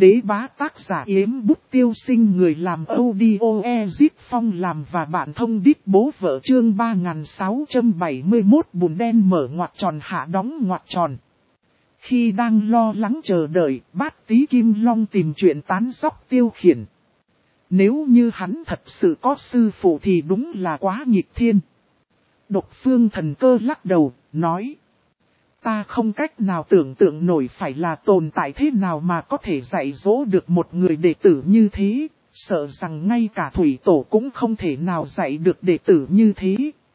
Đế bá tác giả Yếm Bút Tiêu Sinh, người làm audio Ezip Phong làm và bạn thông đít bố vợ, chương 3671 bùn đen mở ngoặc tròn hạ đóng ngoặc tròn. Khi đang lo lắng chờ đợi, Bát Tí Kim Long tìm chuyện tán dóc Tiêu Khiển. Nếu như hắn thật sự có sư phụ thì đúng là quá nghịch thiên. Độc Phương Thần Cơ lắc đầu, nói: ta không cách nào tưởng tượng nổi phải là tồn tại thế nào mà có thể dạy dỗ được một người đệ tử như thế, sợ rằng ngay cả Thủy Tổ cũng không thể nào dạy được đệ tử như thế.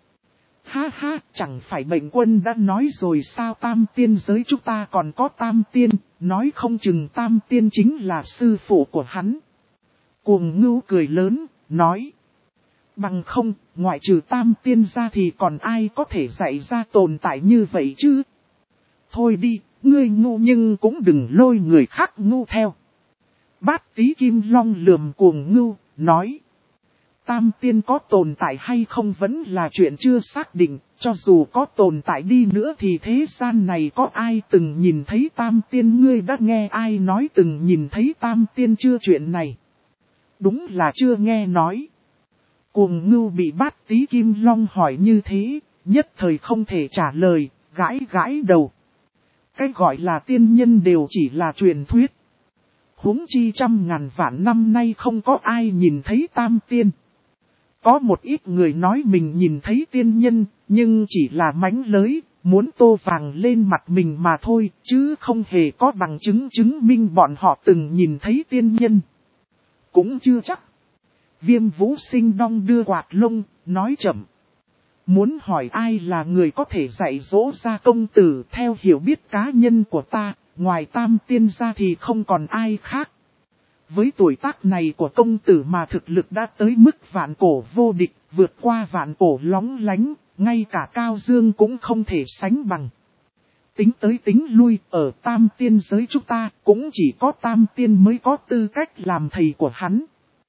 Ha ha, chẳng phải Bệnh Quân đã nói rồi sao, Tam Tiên giới chúng ta còn có Tam Tiên, nói không chừng Tam Tiên chính là sư phụ của hắn. Cuồng Ngưu cười lớn, nói: bằng không, ngoại trừ Tam Tiên ra thì còn ai có thể dạy ra tồn tại như vậy chứ? Thôi đi, ngươi ngu nhưng cũng đừng lôi người khác ngu theo. Bát Tí Kim Long lườm Cuồng Ngưu, nói: Tam Tiên có tồn tại hay không vẫn là chuyện chưa xác định, cho dù có tồn tại đi nữa thì thế gian này có ai từng nhìn thấy Tam Tiên, ngươi đã nghe ai nói từng nhìn thấy Tam Tiên chưa? Chuyện này đúng là chưa nghe nói. Cuồng Ngưu bị Bát Tí Kim Long hỏi như thế, nhất thời không thể trả lời, gãi gãi đầu. Cái gọi là tiên nhân đều chỉ là truyền thuyết. Huống chi trăm ngàn vạn năm nay không có ai nhìn thấy Tam Tiên. Có một ít người nói mình nhìn thấy tiên nhân, nhưng chỉ là mánh lới, muốn tô vàng lên mặt mình mà thôi, chứ không hề có bằng chứng chứng minh bọn họ từng nhìn thấy tiên nhân. Cũng chưa chắc. Viêm Vũ Sinh đong đưa quạt lông, nói chậm: muốn hỏi ai là người có thể dạy dỗ ra công tử, theo hiểu biết cá nhân của ta, ngoài Tam Tiên ra thì không còn ai khác. Với tuổi tác này của công tử mà thực lực đã tới mức vạn cổ vô địch, vượt qua vạn cổ lóng lánh, ngay cả Cao Dương cũng không thể sánh bằng. Tính tới tính lui, ở Tam Tiên giới chúng ta cũng chỉ có Tam Tiên mới có tư cách làm thầy của hắn.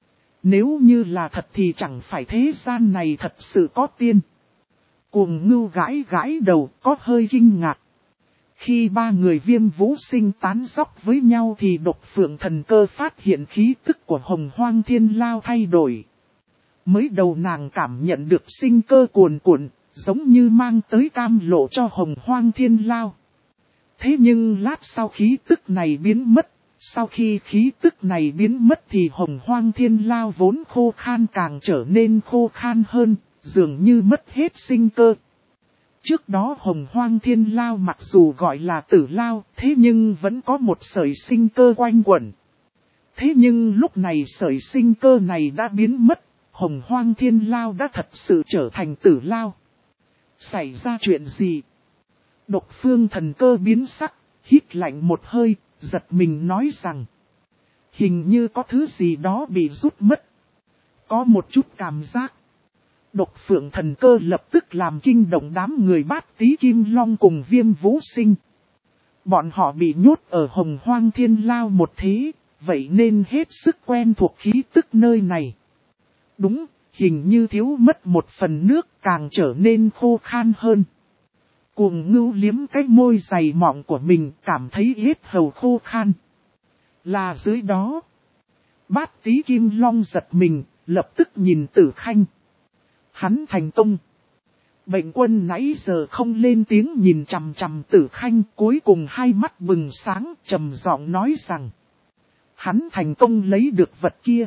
Nếu như là thật thì chẳng phải thế gian này thật sự có tiên. Cuồng Ngưu gãi gãi đầu, có hơi kinh ngạc. Khi ba người Viêm Vũ Sinh tán dóc với nhau thì Độc Phượng Thần Cơ phát hiện khí tức của Hồng Hoang Thiên Lao thay đổi. Mới đầu nàng cảm nhận được sinh cơ cuồn cuộn, giống như mang tới cam lộ cho Hồng Hoang Thiên Lao. Thế nhưng lát sau khí tức này biến mất, sau khi khí tức này biến mất thì Hồng Hoang Thiên Lao vốn khô khan càng trở nên khô khan hơn, dường như mất hết sinh cơ. Trước đó Hồng Hoang Thiên Lao mặc dù gọi là Tử Lao, thế nhưng vẫn có một sợi sinh cơ quanh quẩn. Thế nhưng lúc này sợi sinh cơ này đã biến mất, Hồng Hoang Thiên Lao đã thật sự trở thành Tử Lao. Xảy ra chuyện gì? Độc Phương Thần Cơ biến sắc, hít lạnh một hơi, giật mình nói rằng: hình như có thứ gì đó bị rút mất. Có một chút cảm giác. Độc Phượng Thần Cơ lập tức làm kinh động đám người Bát Tí Kim Long cùng Viêm Vũ Sinh. Bọn họ bị nhốt ở Hồng Hoang Thiên Lao một thế, vậy nên hết sức quen thuộc khí tức nơi này. Đúng, hình như thiếu mất một phần nước, càng trở nên khô khan hơn. Cuồng Ngưu liếm cái môi dày mọng của mình, cảm thấy yết hầu khô khan. Là dưới đó. Bát Tí Kim Long giật mình, lập tức nhìn Tử Khanh. Hắn thành công. Bệnh Quân nãy giờ không lên tiếng nhìn chằm chằm Tử Khanh, cuối cùng hai mắt bừng sáng, trầm giọng nói rằng: hắn thành công lấy được vật kia.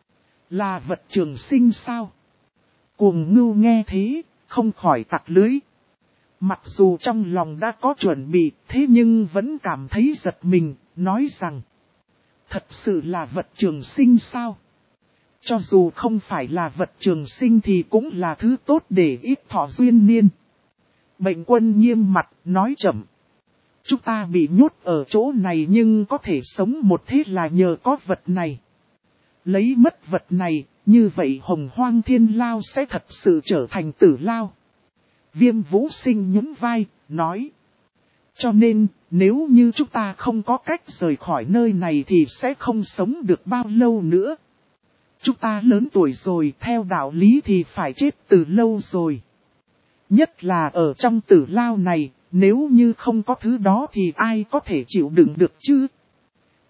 Là vật trường sinh sao? Cuồng Ngưu nghe thế, không khỏi tặc lưới. Mặc dù trong lòng đã có chuẩn bị, thế nhưng vẫn cảm thấy giật mình, nói rằng: thật sự là vật trường sinh sao? Cho dù không phải là vật trường sinh thì cũng là thứ tốt để ít thọ duyên niên. Bệnh Quân nghiêm mặt, nói chậm: chúng ta bị nhốt ở chỗ này nhưng có thể sống một thế là nhờ có vật này. Lấy mất vật này, như vậy Hồng Hoang Thiên Lao sẽ thật sự trở thành Tử Lao. Viêm Vũ Sinh nhún vai, nói: cho nên, nếu như chúng ta không có cách rời khỏi nơi này thì sẽ không sống được bao lâu nữa. Chúng ta lớn tuổi rồi, theo đạo lý thì phải chết từ lâu rồi. Nhất là ở trong Tử Lao này, nếu như không có thứ đó thì ai có thể chịu đựng được chứ?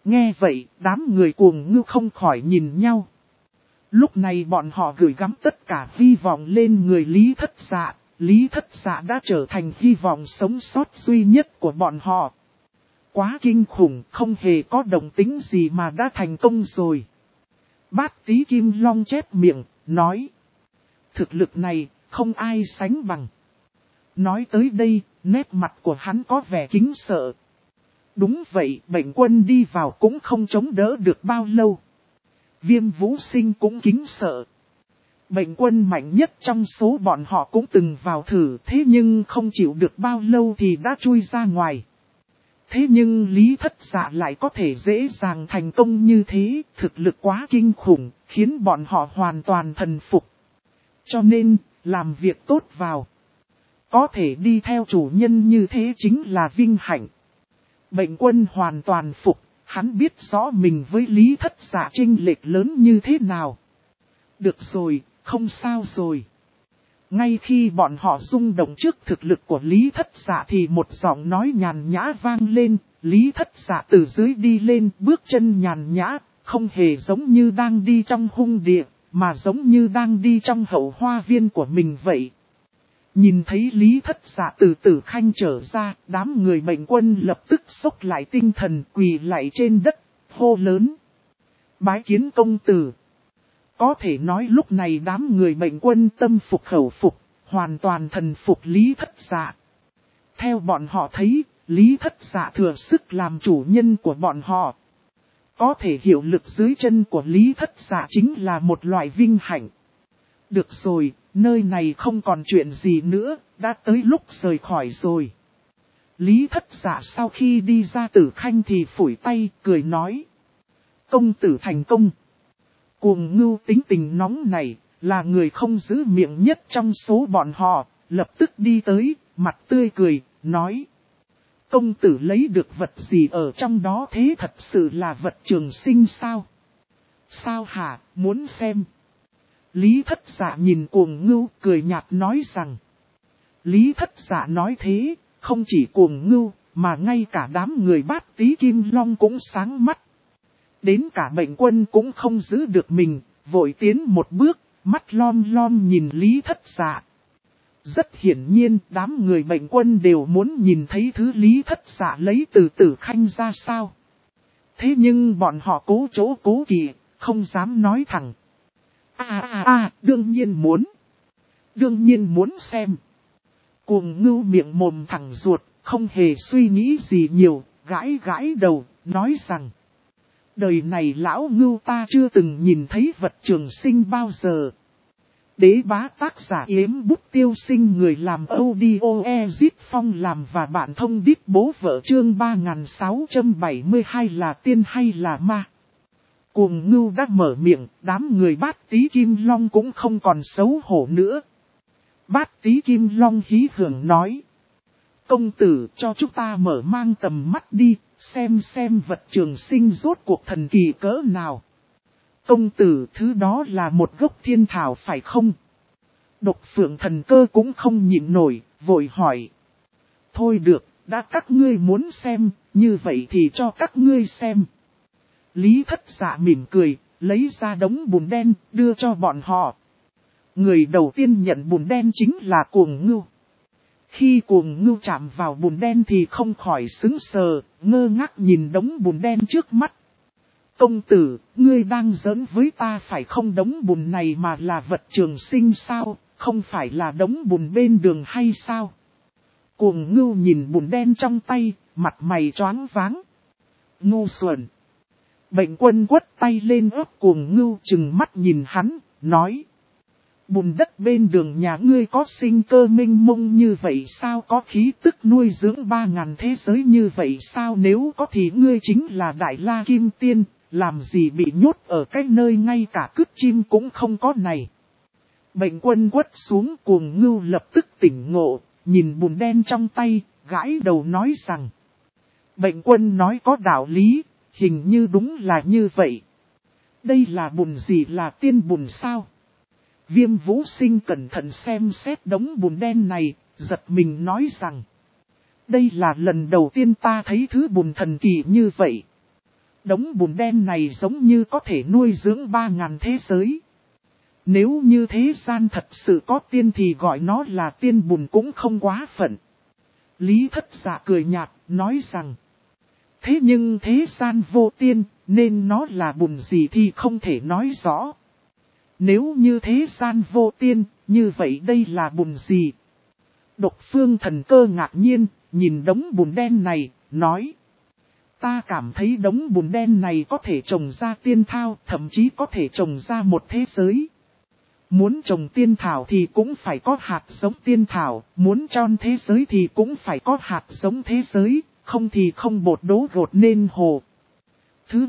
Nghe vậy, đám người Cuồng Ngưu không khỏi nhìn nhau. Lúc này bọn họ gửi gắm tất cả hy vọng lên người Lý Thất Dạ. Lý Thất Dạ đã trở thành hy vọng sống sót duy nhất của bọn họ. Quá kinh khủng, không hề có động tính gì mà đã thành công rồi. Bát Tí Kim Long chép miệng, nói. Thực lực này, không ai sánh bằng. Nói tới đây, nét mặt của hắn có vẻ kính sợ. Đúng vậy, Bệnh Quân đi vào cũng không chống đỡ được bao lâu. Viêm Vũ Sinh cũng kính sợ. Bệnh Quân mạnh nhất trong số bọn họ cũng từng vào thử, thế nhưng không chịu được bao lâu thì đã chui ra ngoài. Thế nhưng Lý Thất Dạ lại có thể dễ dàng thành công như thế, thực lực quá kinh khủng, khiến bọn họ hoàn toàn thần phục. Cho nên, làm việc tốt vào. Có thể đi theo chủ nhân như thế chính là vinh hạnh. Bệnh Quân hoàn toàn phục, hắn biết rõ mình với Lý Thất Dạ chênh lệch lớn như thế nào. Được rồi, không sao rồi. Ngay khi bọn họ rung động trước thực lực của Lý Thất Dạ thì một giọng nói nhàn nhã vang lên. Lý Thất Dạ từ dưới đi lên, bước chân nhàn nhã, không hề giống như đang đi trong hung địa, mà giống như đang đi trong hậu hoa viên của mình vậy. Nhìn thấy Lý Thất Dạ từ Tử Khanh trở ra, đám người Bệnh Quân lập tức xốc lại tinh thần, quỳ lại trên đất, hô lớn. Bái kiến công tử. Có thể nói lúc này đám người Bệnh Quân tâm phục khẩu phục, hoàn toàn thần phục Lý Thất Dạ. Theo bọn họ thấy, Lý Thất Dạ thừa sức làm chủ nhân của bọn họ. Có thể hiệu lực dưới chân của Lý Thất Dạ chính là một loại vinh hạnh. Được rồi, nơi này không còn chuyện gì nữa, đã tới lúc rời khỏi rồi. Lý Thất Dạ sau khi đi ra Tử Khanh thì phủi tay, cười nói. Công tử thành công. Cuồng Ngưu tính tình nóng này, là người không giữ miệng nhất trong số bọn họ, lập tức đi tới, mặt tươi cười, nói. Công tử lấy được vật gì ở trong đó thế, thật sự là vật trường sinh sao? Sao hả, muốn xem? Lý Thất Dạ nhìn Cuồng Ngưu cười nhạt nói rằng. Lý Thất Dạ nói thế, không chỉ Cuồng Ngưu, mà ngay cả đám người Bát Tí Kim Long cũng sáng mắt. Đến cả Bệnh Quân cũng không giữ được mình, vội tiến một bước, mắt lom lom nhìn Lý Thất Dạ. Rất hiển nhiên, đám người Bệnh Quân đều muốn nhìn thấy thứ Lý Thất Dạ lấy từ Tử Khanh ra sao. Thế nhưng bọn họ cố chỗ cố kỵ, không dám nói thẳng. Đương nhiên muốn. Đương nhiên muốn xem. Cuồng Ngưu miệng mồm thẳng ruột, không hề suy nghĩ gì nhiều, gãi gãi đầu, nói rằng. Đời này lão Ngưu ta chưa từng nhìn thấy vật trường sinh bao giờ. Đế bá tác giả Yếm Bút Tiêu Sinh, người làm audio Ezit Phong làm và bạn thông đít bố vợ, chương 3672 là tiên hay là ma. Cuồng Ngưu đã mở miệng, đám người Bát Tí Kim Long cũng không còn xấu hổ nữa. Bát Tí Kim Long hí hưởng nói. Công tử cho chúng ta mở mang tầm mắt đi, xem vật trường sinh rốt cuộc thần kỳ cỡ nào. Công tử, thứ đó là một gốc thiên thảo phải không? Độc Phượng Thần Cơ cũng không nhịn nổi, vội hỏi. Thôi được, đã các ngươi muốn xem, như vậy thì cho các ngươi xem. Lý Thất Dạ mỉm cười, lấy ra đống bùn đen, đưa cho bọn họ. Người đầu tiên nhận bùn đen chính là Cuồng Ngưu. Khi Cuồng Ngưu chạm vào bùn đen thì không khỏi sững sờ, ngơ ngác nhìn đống bùn đen trước mắt. Công tử, ngươi đang giỡn với ta phải không? Đống bùn này mà là vật trường sinh sao, không phải là đống bùn bên đường hay sao? Cuồng Ngưu nhìn bùn đen trong tay, mặt mày choáng váng. Ngu xuẩn. Bệnh Quân quất tay lên ớt Cuồng Ngưu, trừng mắt nhìn hắn, nói. Bùn đất bên đường nhà ngươi có sinh cơ minh mông như vậy sao, có khí tức nuôi dưỡng 3000 thế giới như vậy sao, nếu có thì ngươi chính là Đại La Kim Tiên, làm gì bị nhốt ở cái nơi ngay cả cứt chim cũng không có này. Bệnh Quân quất xuống, Cuồng Ngưu lập tức tỉnh ngộ, nhìn bùn đen trong tay, gãi đầu nói rằng. Bệnh Quân nói có đạo lý, hình như đúng là như vậy. Đây là bùn gì, là tiên bùn sao? Viêm Vũ Sinh cẩn thận xem xét đống bùn đen này, giật mình nói rằng. Đây là lần đầu tiên ta thấy thứ bùn thần kỳ như vậy. Đống bùn đen này giống như có thể nuôi dưỡng 3.000 thế giới. Nếu như thế gian thật sự có tiên thì gọi nó là tiên bùn cũng không quá phận. Lý Thất Dạ cười nhạt, nói rằng. Thế nhưng thế gian vô tiên, nên nó là bùn gì thì không thể nói rõ. Nếu như thế gian vô tiên, như vậy đây là bùn gì? Độc Phương Thần Cơ ngạc nhiên, nhìn đống bùn đen này, nói. Ta cảm thấy đống bùn đen này có thể trồng ra tiên thao, thậm chí có thể trồng ra một thế giới. Muốn trồng tiên thảo thì cũng phải có hạt giống tiên thảo, muốn tròn thế giới thì cũng phải có hạt giống thế giới, không thì không bột đố gột nên hồ. Thứ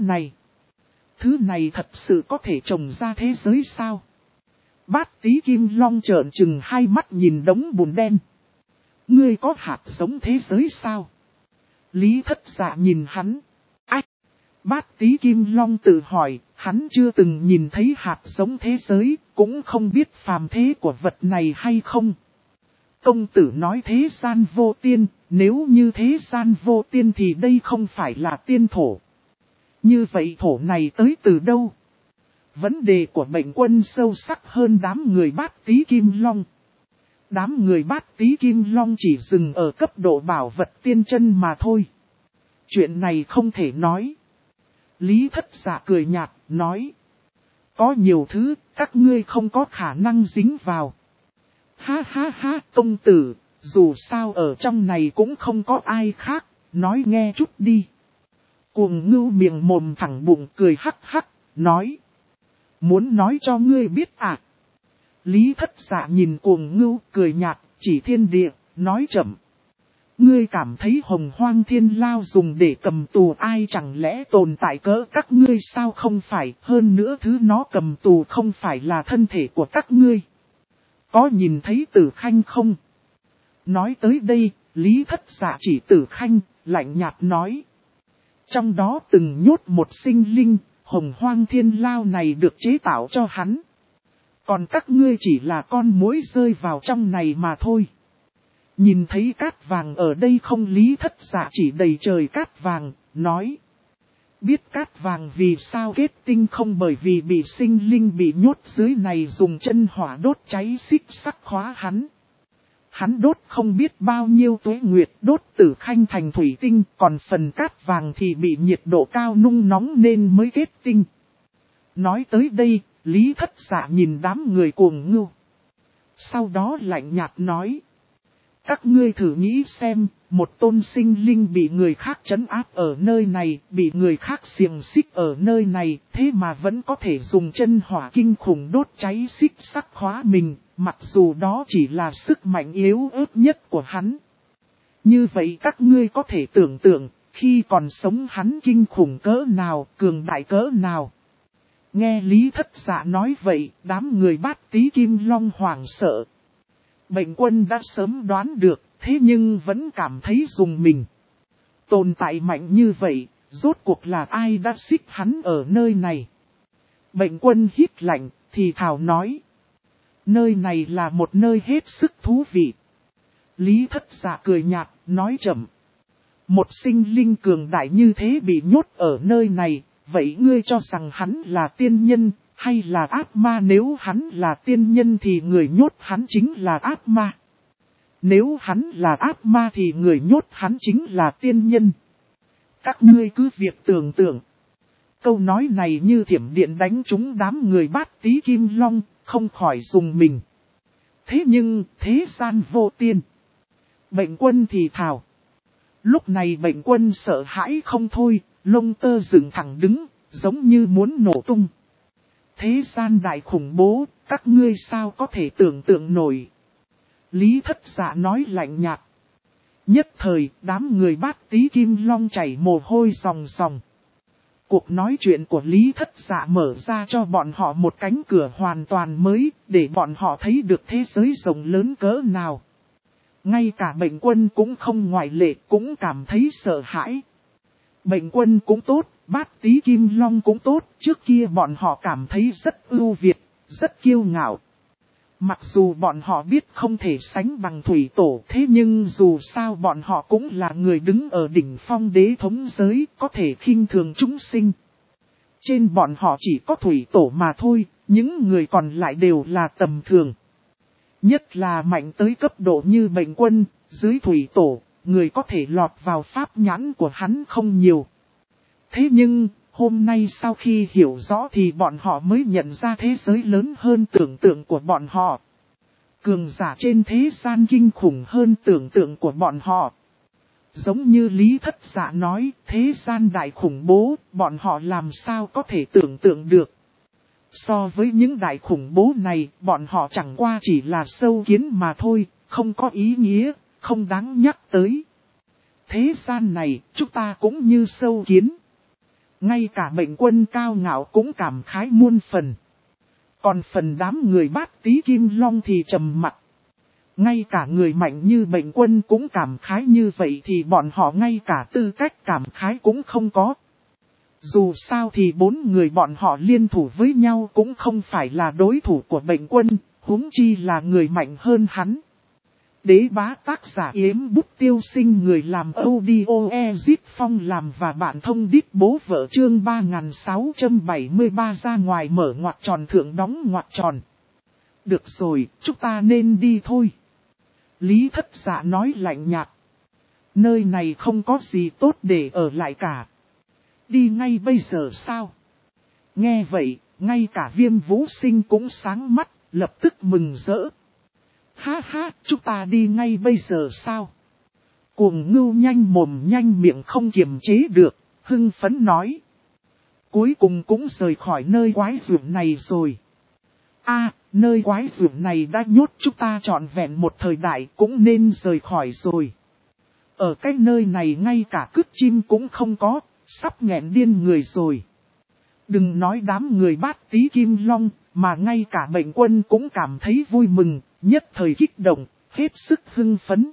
này thật sự có thể trồng ra thế giới sao? Bát Tí Kim Long trợn trừng hai mắt nhìn đống bùn đen. Ngươi có hạt giống thế giới sao? Lý Thất Dạ nhìn hắn. Ách! Bát Tí Kim Long tự hỏi, hắn chưa từng nhìn thấy hạt giống thế giới, cũng không biết phàm thế của vật này hay không. Công tử nói thế gian vô tiên, nếu như thế gian vô tiên thì đây không phải là tiên thổ. Như vậy thổ này tới từ đâu? Vấn đề của Bệnh Quân sâu sắc hơn đám người Bát Tí Kim Long. Đám người Bát Tí Kim Long chỉ dừng ở cấp độ bảo vật tiên chân mà thôi. Chuyện này không thể nói. Lý Thất Dạ cười nhạt, nói. Có nhiều thứ, các ngươi không có khả năng dính vào. Ha ha ha, công tử, dù sao ở trong này cũng không có ai khác, nói nghe chút đi. Cuồng Ngưu miệng mồm thẳng bụng cười hắc hắc, nói. Muốn nói cho ngươi biết à? Lý Thất Dạ nhìn Cuồng Ngưu cười nhạt, chỉ thiên địa, nói chậm. Ngươi cảm thấy Hồng Hoang Thiên Lao dùng để cầm tù ai chẳng lẽ tồn tại cỡ các ngươi sao không phải, hơn nữa thứ nó cầm tù không phải là thân thể của các ngươi. Có nhìn thấy Tử Khanh không? Nói tới đây, Lý Thất Dạ chỉ Tử Khanh, lạnh nhạt nói. Trong đó từng nhốt một sinh linh, Hồng Hoang Thiên Lao này được chế tạo cho hắn. Còn các ngươi chỉ là con muỗi rơi vào trong này mà thôi. Nhìn thấy cát vàng ở đây không? Lý Thất Dạ chỉ đầy trời cát vàng, nói. Biết cát vàng vì sao kết tinh không? Bởi vì bị sinh linh bị nhốt dưới này dùng chân hỏa đốt cháy xích sắc khóa hắn. Hắn đốt không biết bao nhiêu tuế nguyệt đốt Tử Khanh thành thủy tinh, còn phần cát vàng thì bị nhiệt độ cao nung nóng nên mới kết tinh. Nói tới đây, Lý Thất Dạ nhìn đám người Cuồng Ngưu. Sau đó lạnh nhạt nói. Các ngươi thử nghĩ xem, một tôn sinh linh bị người khác trấn áp ở nơi này, bị người khác xiềng xích ở nơi này, thế mà vẫn có thể dùng chân hỏa kinh khủng đốt cháy xích sắc khóa mình, mặc dù đó chỉ là sức mạnh yếu ớt nhất của hắn. Như vậy các ngươi có thể tưởng tượng, khi còn sống hắn kinh khủng cỡ nào, cường đại cỡ nào. Nghe Lý Thất Dạ nói vậy, đám người Bát Tí Kim Long hoảng sợ. Bệnh Quân đã sớm đoán được, thế nhưng vẫn cảm thấy rùng mình. Tồn tại mạnh như vậy, rốt cuộc là ai đã xích hắn ở nơi này? Bệnh Quân hít lạnh, thì thào nói. Nơi này là một nơi hết sức thú vị. Lý Thất Dạ cười nhạt, nói chậm. Một sinh linh cường đại như thế bị nhốt ở nơi này, vậy ngươi cho rằng hắn là tiên nhân, hay là ác ma? Nếu hắn là tiên nhân thì người nhốt hắn chính là ác ma. Nếu hắn là ác ma thì người nhốt hắn chính là tiên nhân. Các ngươi cứ việc tưởng tượng. Câu nói này như thiểm điện đánh trúng đám người Bát Tí Kim Long, không khỏi rùng mình. Thế nhưng, thế gian vô tiên. Bệnh Quân thì thào. Lúc này Bệnh Quân sợ hãi không thôi, lông tơ dựng thẳng đứng, giống như muốn nổ tung. Thế gian đại khủng bố, các ngươi sao có thể tưởng tượng nổi. Lý Thất Dạ nói lạnh nhạt. Nhất thời, đám người Bát Tí Kim Long chảy mồ hôi ròng ròng. Cuộc nói chuyện của Lý Thất Dạ mở ra cho bọn họ một cánh cửa hoàn toàn mới, để bọn họ thấy được thế giới rộng lớn cỡ nào. Ngay cả Bệnh Quân cũng không ngoại lệ, cũng cảm thấy sợ hãi. Bệnh Quân cũng tốt, Bát Tí Kim Long cũng tốt, trước kia bọn họ cảm thấy rất ưu việt, rất kiêu ngạo. Mặc dù bọn họ biết không thể sánh bằng thủy tổ, thế nhưng dù sao bọn họ cũng là người đứng ở đỉnh phong đế thống giới, có thể khinh thường chúng sinh. Trên bọn họ chỉ có thủy tổ mà thôi, những người còn lại đều là tầm thường. Nhất là mạnh tới cấp độ như Bệnh Quân, dưới thủy tổ, người có thể lọt vào pháp nhãn của hắn không nhiều. Thế nhưng, hôm nay sau khi hiểu rõ thì bọn họ mới nhận ra thế giới lớn hơn tưởng tượng của bọn họ. Cường giả trên thế gian kinh khủng hơn tưởng tượng của bọn họ. Giống như Lý Thất Dạ nói, thế gian đại khủng bố, bọn họ làm sao có thể tưởng tượng được. So với những đại khủng bố này, bọn họ chẳng qua chỉ là sâu kiến mà thôi, không có ý nghĩa, không đáng nhắc tới. Thế gian này, chúng ta cũng như sâu kiến. Ngay cả Bệnh Quân cao ngạo cũng cảm khái muôn phần. Còn phần đám người Bát Tý Kim Long thì trầm mặc. Ngay cả người mạnh như Bệnh Quân cũng cảm khái như vậy thì bọn họ ngay cả tư cách cảm khái cũng không có. Dù sao thì 4 người bọn họ liên thủ với nhau cũng không phải là đối thủ của Bệnh Quân, huống chi là người mạnh hơn hắn. Đế bá tác giả Yếm Bút Tiêu Sinh, người làm audio Ezit Phong làm và bạn thông đít bố vợ, chương 3673 ra ngoài mở ngoặc tròn thượng đóng ngoặc tròn. Được rồi, chúng ta nên đi thôi. Lý Thất Dạ nói lạnh nhạt. Nơi này không có gì tốt để ở lại cả. Đi ngay bây giờ sao? Nghe vậy, ngay cả Viêm Vũ Sinh cũng sáng mắt, lập tức mừng rỡ. Ha ha, chúng ta đi ngay bây giờ sao? Cuồng Ngưu nhanh mồm nhanh miệng không kiềm chế được, hưng phấn nói. Cuối cùng cũng rời khỏi nơi quái dưỡng này rồi. Nơi quái dưỡng này đã nhốt chúng ta trọn vẹn một thời đại, cũng nên rời khỏi rồi. Ở cái nơi này ngay cả cứt chim cũng không có, sắp nghẹn điên người rồi. Đừng nói đám người Bát Tý Kim Long, mà ngay cả Bệnh Quân cũng cảm thấy vui mừng, nhất thời kích động, hết sức hưng phấn.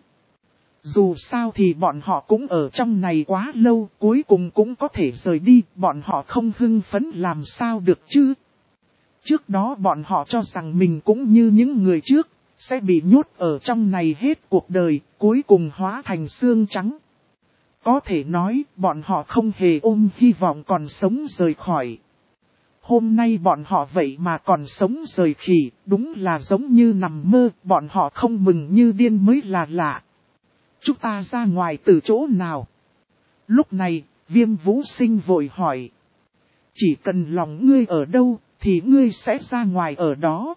Dù sao thì bọn họ cũng ở trong này quá lâu, cuối cùng cũng có thể rời đi, bọn họ không hưng phấn làm sao được chứ. Trước đó bọn họ cho rằng mình cũng như những người trước, sẽ bị nhốt ở trong này hết cuộc đời, cuối cùng hóa thành xương trắng. Có thể nói, bọn họ không hề ôm hy vọng còn sống rời khỏi. Hôm nay bọn họ vậy mà còn sống rời khỉ, đúng là giống như nằm mơ, bọn họ không mừng như điên mới là lạ. Chúng ta ra ngoài từ chỗ nào? Lúc này, Viêm Vũ Sinh vội hỏi. Chỉ cần lòng ngươi ở đâu, thì ngươi sẽ ra ngoài ở đó.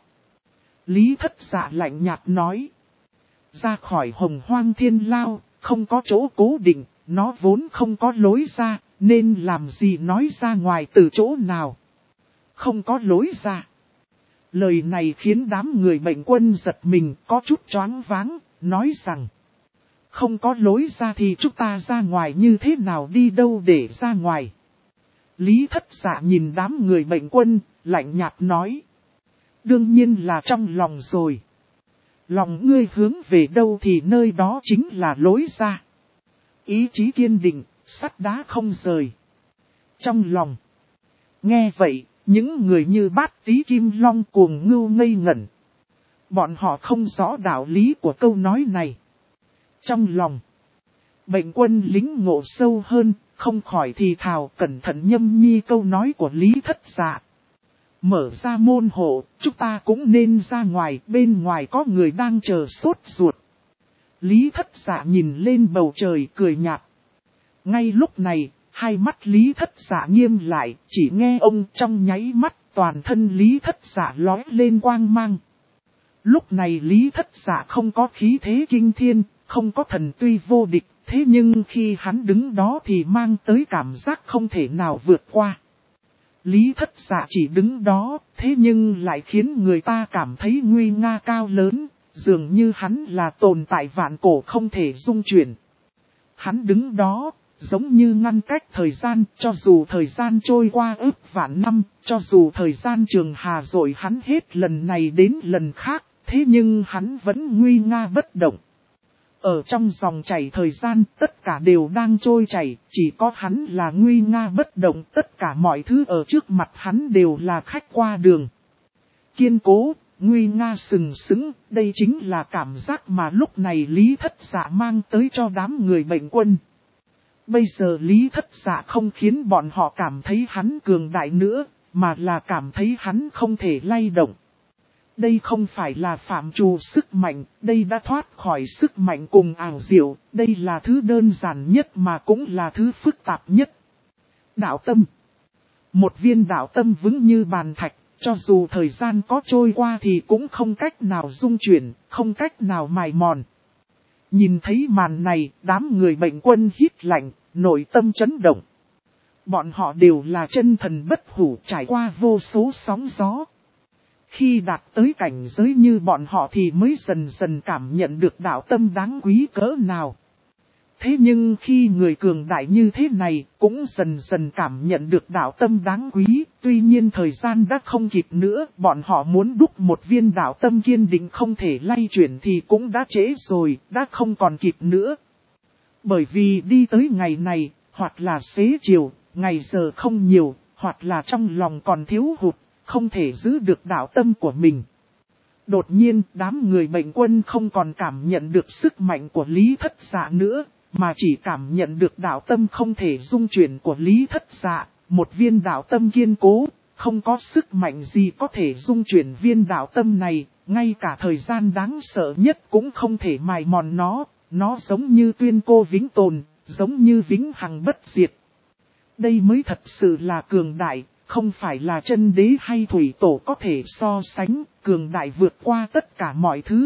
Lý Thất Dạ lạnh nhạt nói. Ra khỏi Hồng Hoang Thiên Lao, không có chỗ cố định, nó vốn không có lối ra, nên làm gì nói ra ngoài từ chỗ nào. Không có lối ra. Lời này khiến đám người Bệnh Quân giật mình, có chút choáng váng, nói rằng. Không có lối ra thì chúng ta ra ngoài như thế nào, đi đâu để ra ngoài. Lý Thất Dạ nhìn đám người Bệnh Quân, lạnh nhạt nói. Đương nhiên là trong lòng rồi. Lòng ngươi hướng về đâu thì nơi đó chính là lối ra. Ý chí kiên định, sắt đá không rời. Trong lòng. Nghe vậy, những người như Bát Tý Kim Long Cuồng Ngưu ngây ngẩn. Bọn họ không rõ đạo lý của câu nói này. Trong lòng. Bệnh Quân lính ngộ sâu hơn, không khỏi thì thào cẩn thận nhâm nhi câu nói của Lý Thất Dạ. Mở ra môn hộ, chúng ta cũng nên ra ngoài, bên ngoài có người đang chờ sốt ruột. Lý Thất Dạ nhìn lên bầu trời cười nhạt. Ngay lúc này, hai mắt Lý Thất Dạ nghiêm lại, chỉ nghe ông trong nháy mắt, toàn thân Lý Thất Dạ lóe lên quang mang. Lúc này Lý Thất Dạ không có khí thế kinh thiên, không có thần tuy vô địch, thế nhưng khi hắn đứng đó thì mang tới cảm giác không thể nào vượt qua. Lý Thất Dạ chỉ đứng đó, thế nhưng lại khiến người ta cảm thấy nguy nga cao lớn, dường như hắn là tồn tại vạn cổ không thể dung chuyển. Hắn đứng đó, giống như ngăn cách thời gian, cho dù thời gian trôi qua ước vạn năm, cho dù thời gian trường hà rồi hắn hết lần này đến lần khác, thế nhưng hắn vẫn nguy nga bất động. Ở trong dòng chảy thời gian, tất cả đều đang trôi chảy, chỉ có hắn là nguy nga bất động, tất cả mọi thứ ở trước mặt hắn đều là khách qua đường. Kiên cố, nguy nga sừng sững, đây chính là cảm giác mà lúc này Lý Thất Dạ mang tới cho đám người bệnh quân. Bây giờ Lý Thất Dạ không khiến bọn họ cảm thấy hắn cường đại nữa, mà là cảm thấy hắn không thể lay động. Đây không phải là phạm trù sức mạnh, đây đã thoát khỏi sức mạnh cùng ảo diệu, đây là thứ đơn giản nhất mà cũng là thứ phức tạp nhất. Đạo tâm. Một viên đạo tâm vững như bàn thạch, cho dù thời gian có trôi qua thì cũng không cách nào dung chuyển, không cách nào mài mòn. Nhìn thấy màn này, đám người bệnh quân hít lạnh, nội tâm chấn động. Bọn họ đều là chân thần bất hủ trải qua vô số sóng gió. Khi đạt tới cảnh giới như bọn họ thì mới dần dần cảm nhận được đạo tâm đáng quý cỡ nào. Thế nhưng khi người cường đại như thế này cũng dần dần cảm nhận được đạo tâm đáng quý, tuy nhiên thời gian đã không kịp nữa, bọn họ muốn đúc một viên đạo tâm kiên định không thể lay chuyển thì cũng đã trễ rồi, đã không còn kịp nữa. Bởi vì đi tới ngày này, hoặc là xế chiều, ngày giờ không nhiều, hoặc là trong lòng còn thiếu hụt, không thể giữ được đạo tâm của mình. Đột nhiên, đám người bệnh quân không còn cảm nhận được sức mạnh của Lý Thất Dạ nữa, mà chỉ cảm nhận được đạo tâm không thể dung chuyển của Lý Thất Dạ, một viên đạo tâm kiên cố, không có sức mạnh gì có thể dung chuyển viên đạo tâm này, ngay cả thời gian đáng sợ nhất cũng không thể mài mòn nó giống như tuyên cô vĩnh tồn, giống như vĩnh hằng bất diệt. Đây mới thật sự là cường đại, không phải là chân đế hay thủy tổ có thể so sánh, cường đại vượt qua tất cả mọi thứ.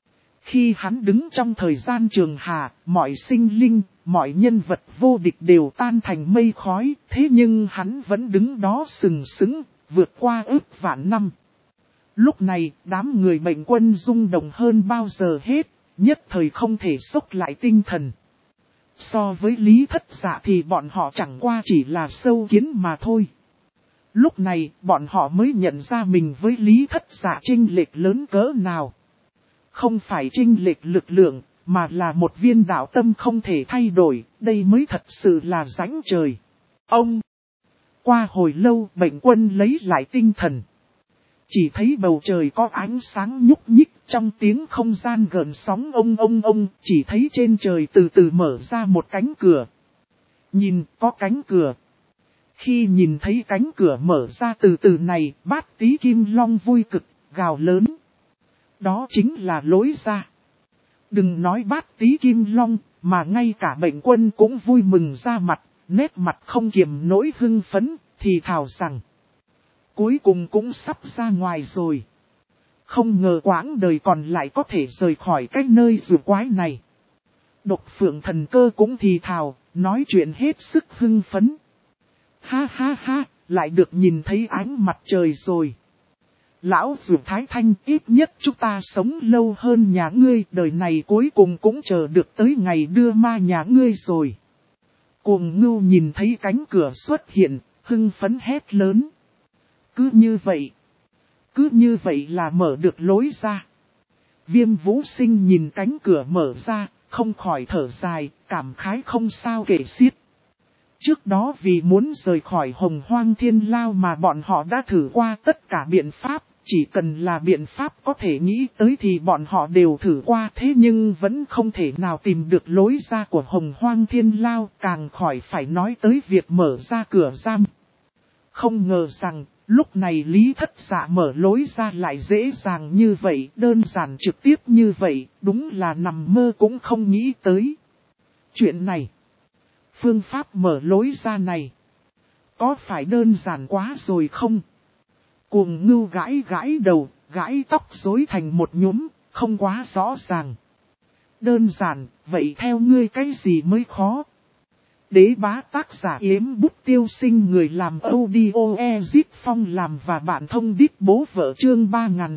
Khi hắn đứng trong thời gian trường hà, mọi sinh linh, mọi nhân vật vô địch đều tan thành mây khói, thế nhưng hắn vẫn đứng đó sừng sững, vượt qua ước vạn năm. Lúc này, đám người bệnh quân rung động hơn bao giờ hết, nhất thời không thể xốc lại tinh thần. So với Lý Thất Dạ thì bọn họ chẳng qua chỉ là sâu kiến mà thôi. Lúc này, bọn họ mới nhận ra mình với Lý Thất Dạ chênh lệch lớn cỡ nào. Không phải chênh lệch lực lượng, mà là một viên đạo tâm không thể thay đổi, đây mới thật sự là rãnh trời. Ông! Qua hồi lâu, bệnh quân lấy lại tinh thần. Chỉ thấy bầu trời có ánh sáng nhúc nhích trong tiếng không gian gợn sóng ông, chỉ thấy trên trời từ từ mở ra một cánh cửa. Nhìn, có cánh cửa. Khi nhìn thấy cánh cửa mở ra từ từ này, Bát Tí Kim Long vui cực, gào lớn. Đó chính là lối ra. Đừng nói Bát Tí Kim Long, mà ngay cả bệnh quân cũng vui mừng ra mặt, nét mặt không kiềm nỗi hưng phấn, thì thào rằng. Cuối cùng cũng sắp ra ngoài rồi. Không ngờ quãng đời còn lại có thể rời khỏi cái nơi rùa quái này. Độc Phượng Thần Cơ cũng thì thào, nói chuyện hết sức hưng phấn. Ha ha ha, lại được nhìn thấy ánh mặt trời rồi. Lão rùa Thái Thanh, ít nhất chúng ta sống lâu hơn nhà ngươi, đời này cuối cùng cũng chờ được tới ngày đưa ma nhà ngươi rồi. Cuồng Ngưu nhìn thấy cánh cửa xuất hiện, hưng phấn hét lớn. Cứ như vậy là mở được lối ra. Viêm Vũ Sinh nhìn cánh cửa mở ra, không khỏi thở dài, cảm khái không sao kể xiết. Trước đó vì muốn rời khỏi Hồng Hoang Thiên Lao mà bọn họ đã thử qua tất cả biện pháp, chỉ cần là biện pháp có thể nghĩ tới thì bọn họ đều thử qua, thế nhưng vẫn không thể nào tìm được lối ra của Hồng Hoang Thiên Lao, càng khỏi phải nói tới việc mở ra cửa giam. Không ngờ rằng, lúc này Lý Thất Dạ mở lối ra lại dễ dàng như vậy, đơn giản trực tiếp như vậy, đúng là nằm mơ cũng không nghĩ tới. Chuyện này, phương pháp mở lối ra này, có phải đơn giản quá rồi không? Cuồng Ngưu gãi đầu, gãi tóc rối thành một nhúm, không quá rõ ràng. Đơn giản, vậy theo ngươi cái gì mới khó? Đế Bá tác giả Yếm Bút Tiêu Sinh, người làm audio Ezip Phong làm và bạn thông đít bố vợ, chương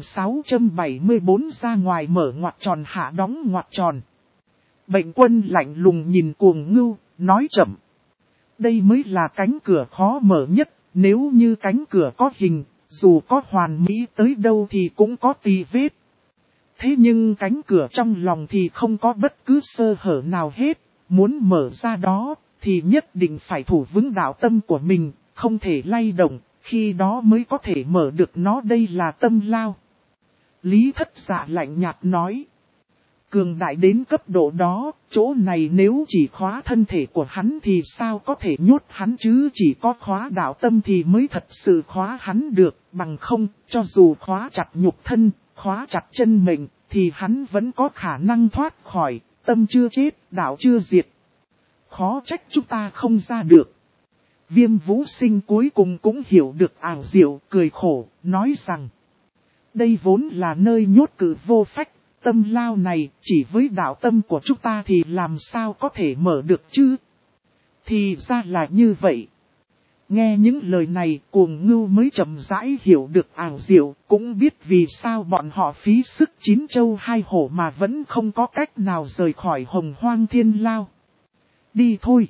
3674 ra ngoài mở ngoặc tròn hạ đóng ngoặc tròn. Bệnh quân lạnh lùng nhìn Cuồng Ngưu, nói chậm. Đây mới là cánh cửa khó mở nhất, nếu như cánh cửa có hình, dù có hoàn mỹ tới đâu thì cũng có tì vết. Thế nhưng cánh cửa trong lòng thì không có bất cứ sơ hở nào hết, muốn mở ra đó thì nhất định phải thủ vững đạo tâm của mình, không thể lay động, khi đó mới có thể mở được nó, đây là tâm lao. Lý Thất Dạ lạnh nhạt nói. Cường đại đến cấp độ đó, chỗ này nếu chỉ khóa thân thể của hắn thì sao có thể nhốt hắn chứ, chỉ có khóa đạo tâm thì mới thật sự khóa hắn được, bằng không, cho dù khóa chặt nhục thân, khóa chặt chân mệnh, thì hắn vẫn có khả năng thoát khỏi, tâm chưa chết, đạo chưa diệt. Khó trách chúng ta không ra được. Viêm Vũ Sinh cuối cùng cũng hiểu được ảo diệu, cười khổ, nói rằng đây vốn là nơi nhốt cử vô phách. Tâm lao này, chỉ với đạo tâm của chúng ta thì làm sao có thể mở được chứ? Thì ra là như vậy. Nghe những lời này, Cuồng Ngưu mới chậm rãi hiểu được ảo diệu, cũng biết vì sao bọn họ phí sức 9 châu 2 hổ mà vẫn không có cách nào rời khỏi Hồng Hoang Thiên Lao. Đi thôi.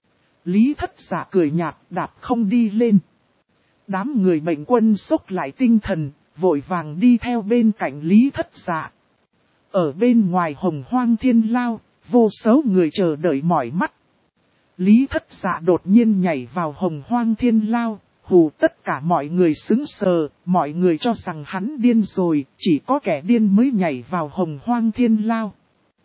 Lý Thất Dạ cười nhạt, đạp không đi lên. Đám người bệnh quân sốc lại tinh thần, vội vàng đi theo bên cạnh Lý Thất Dạ. Ở bên ngoài Hồng Hoang Thiên Lao, vô số người chờ đợi mỏi mắt. Lý Thất Dạ đột nhiên nhảy vào Hồng Hoang Thiên Lao, hù tất cả mọi người sững sờ, mọi người cho rằng hắn điên rồi, chỉ có kẻ điên mới nhảy vào Hồng Hoang Thiên Lao.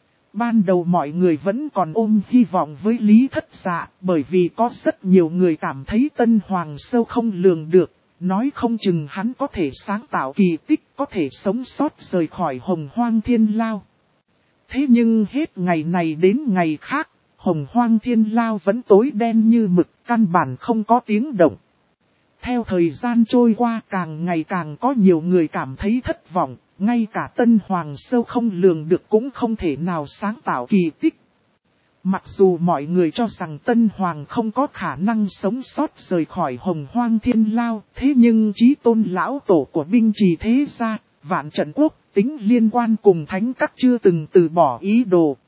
Ban đầu mọi người vẫn còn ôm hy vọng với Lý Thất Dạ, bởi vì có rất nhiều người cảm thấy Tân Hoàng sâu không lường được. Nói không chừng hắn có thể sáng tạo kỳ tích, có thể sống sót rời khỏi Hồng Hoang Thiên Lao. Thế nhưng hết ngày này đến ngày khác, Hồng Hoang Thiên Lao vẫn tối đen như mực, căn bản không có tiếng động. Theo thời gian trôi qua càng ngày càng có nhiều người cảm thấy thất vọng, ngay cả Tân Hoàng sâu không lường được cũng không thể nào sáng tạo kỳ tích. Mặc dù mọi người cho rằng Tân Hoàng không có khả năng sống sót rời khỏi Hồng Hoang Thiên Lao, thế nhưng Chí Tôn lão tổ của binh trì thế gia, Vạn Trận Quốc, tính liên quan cùng thánh các chưa từng từ bỏ ý đồ.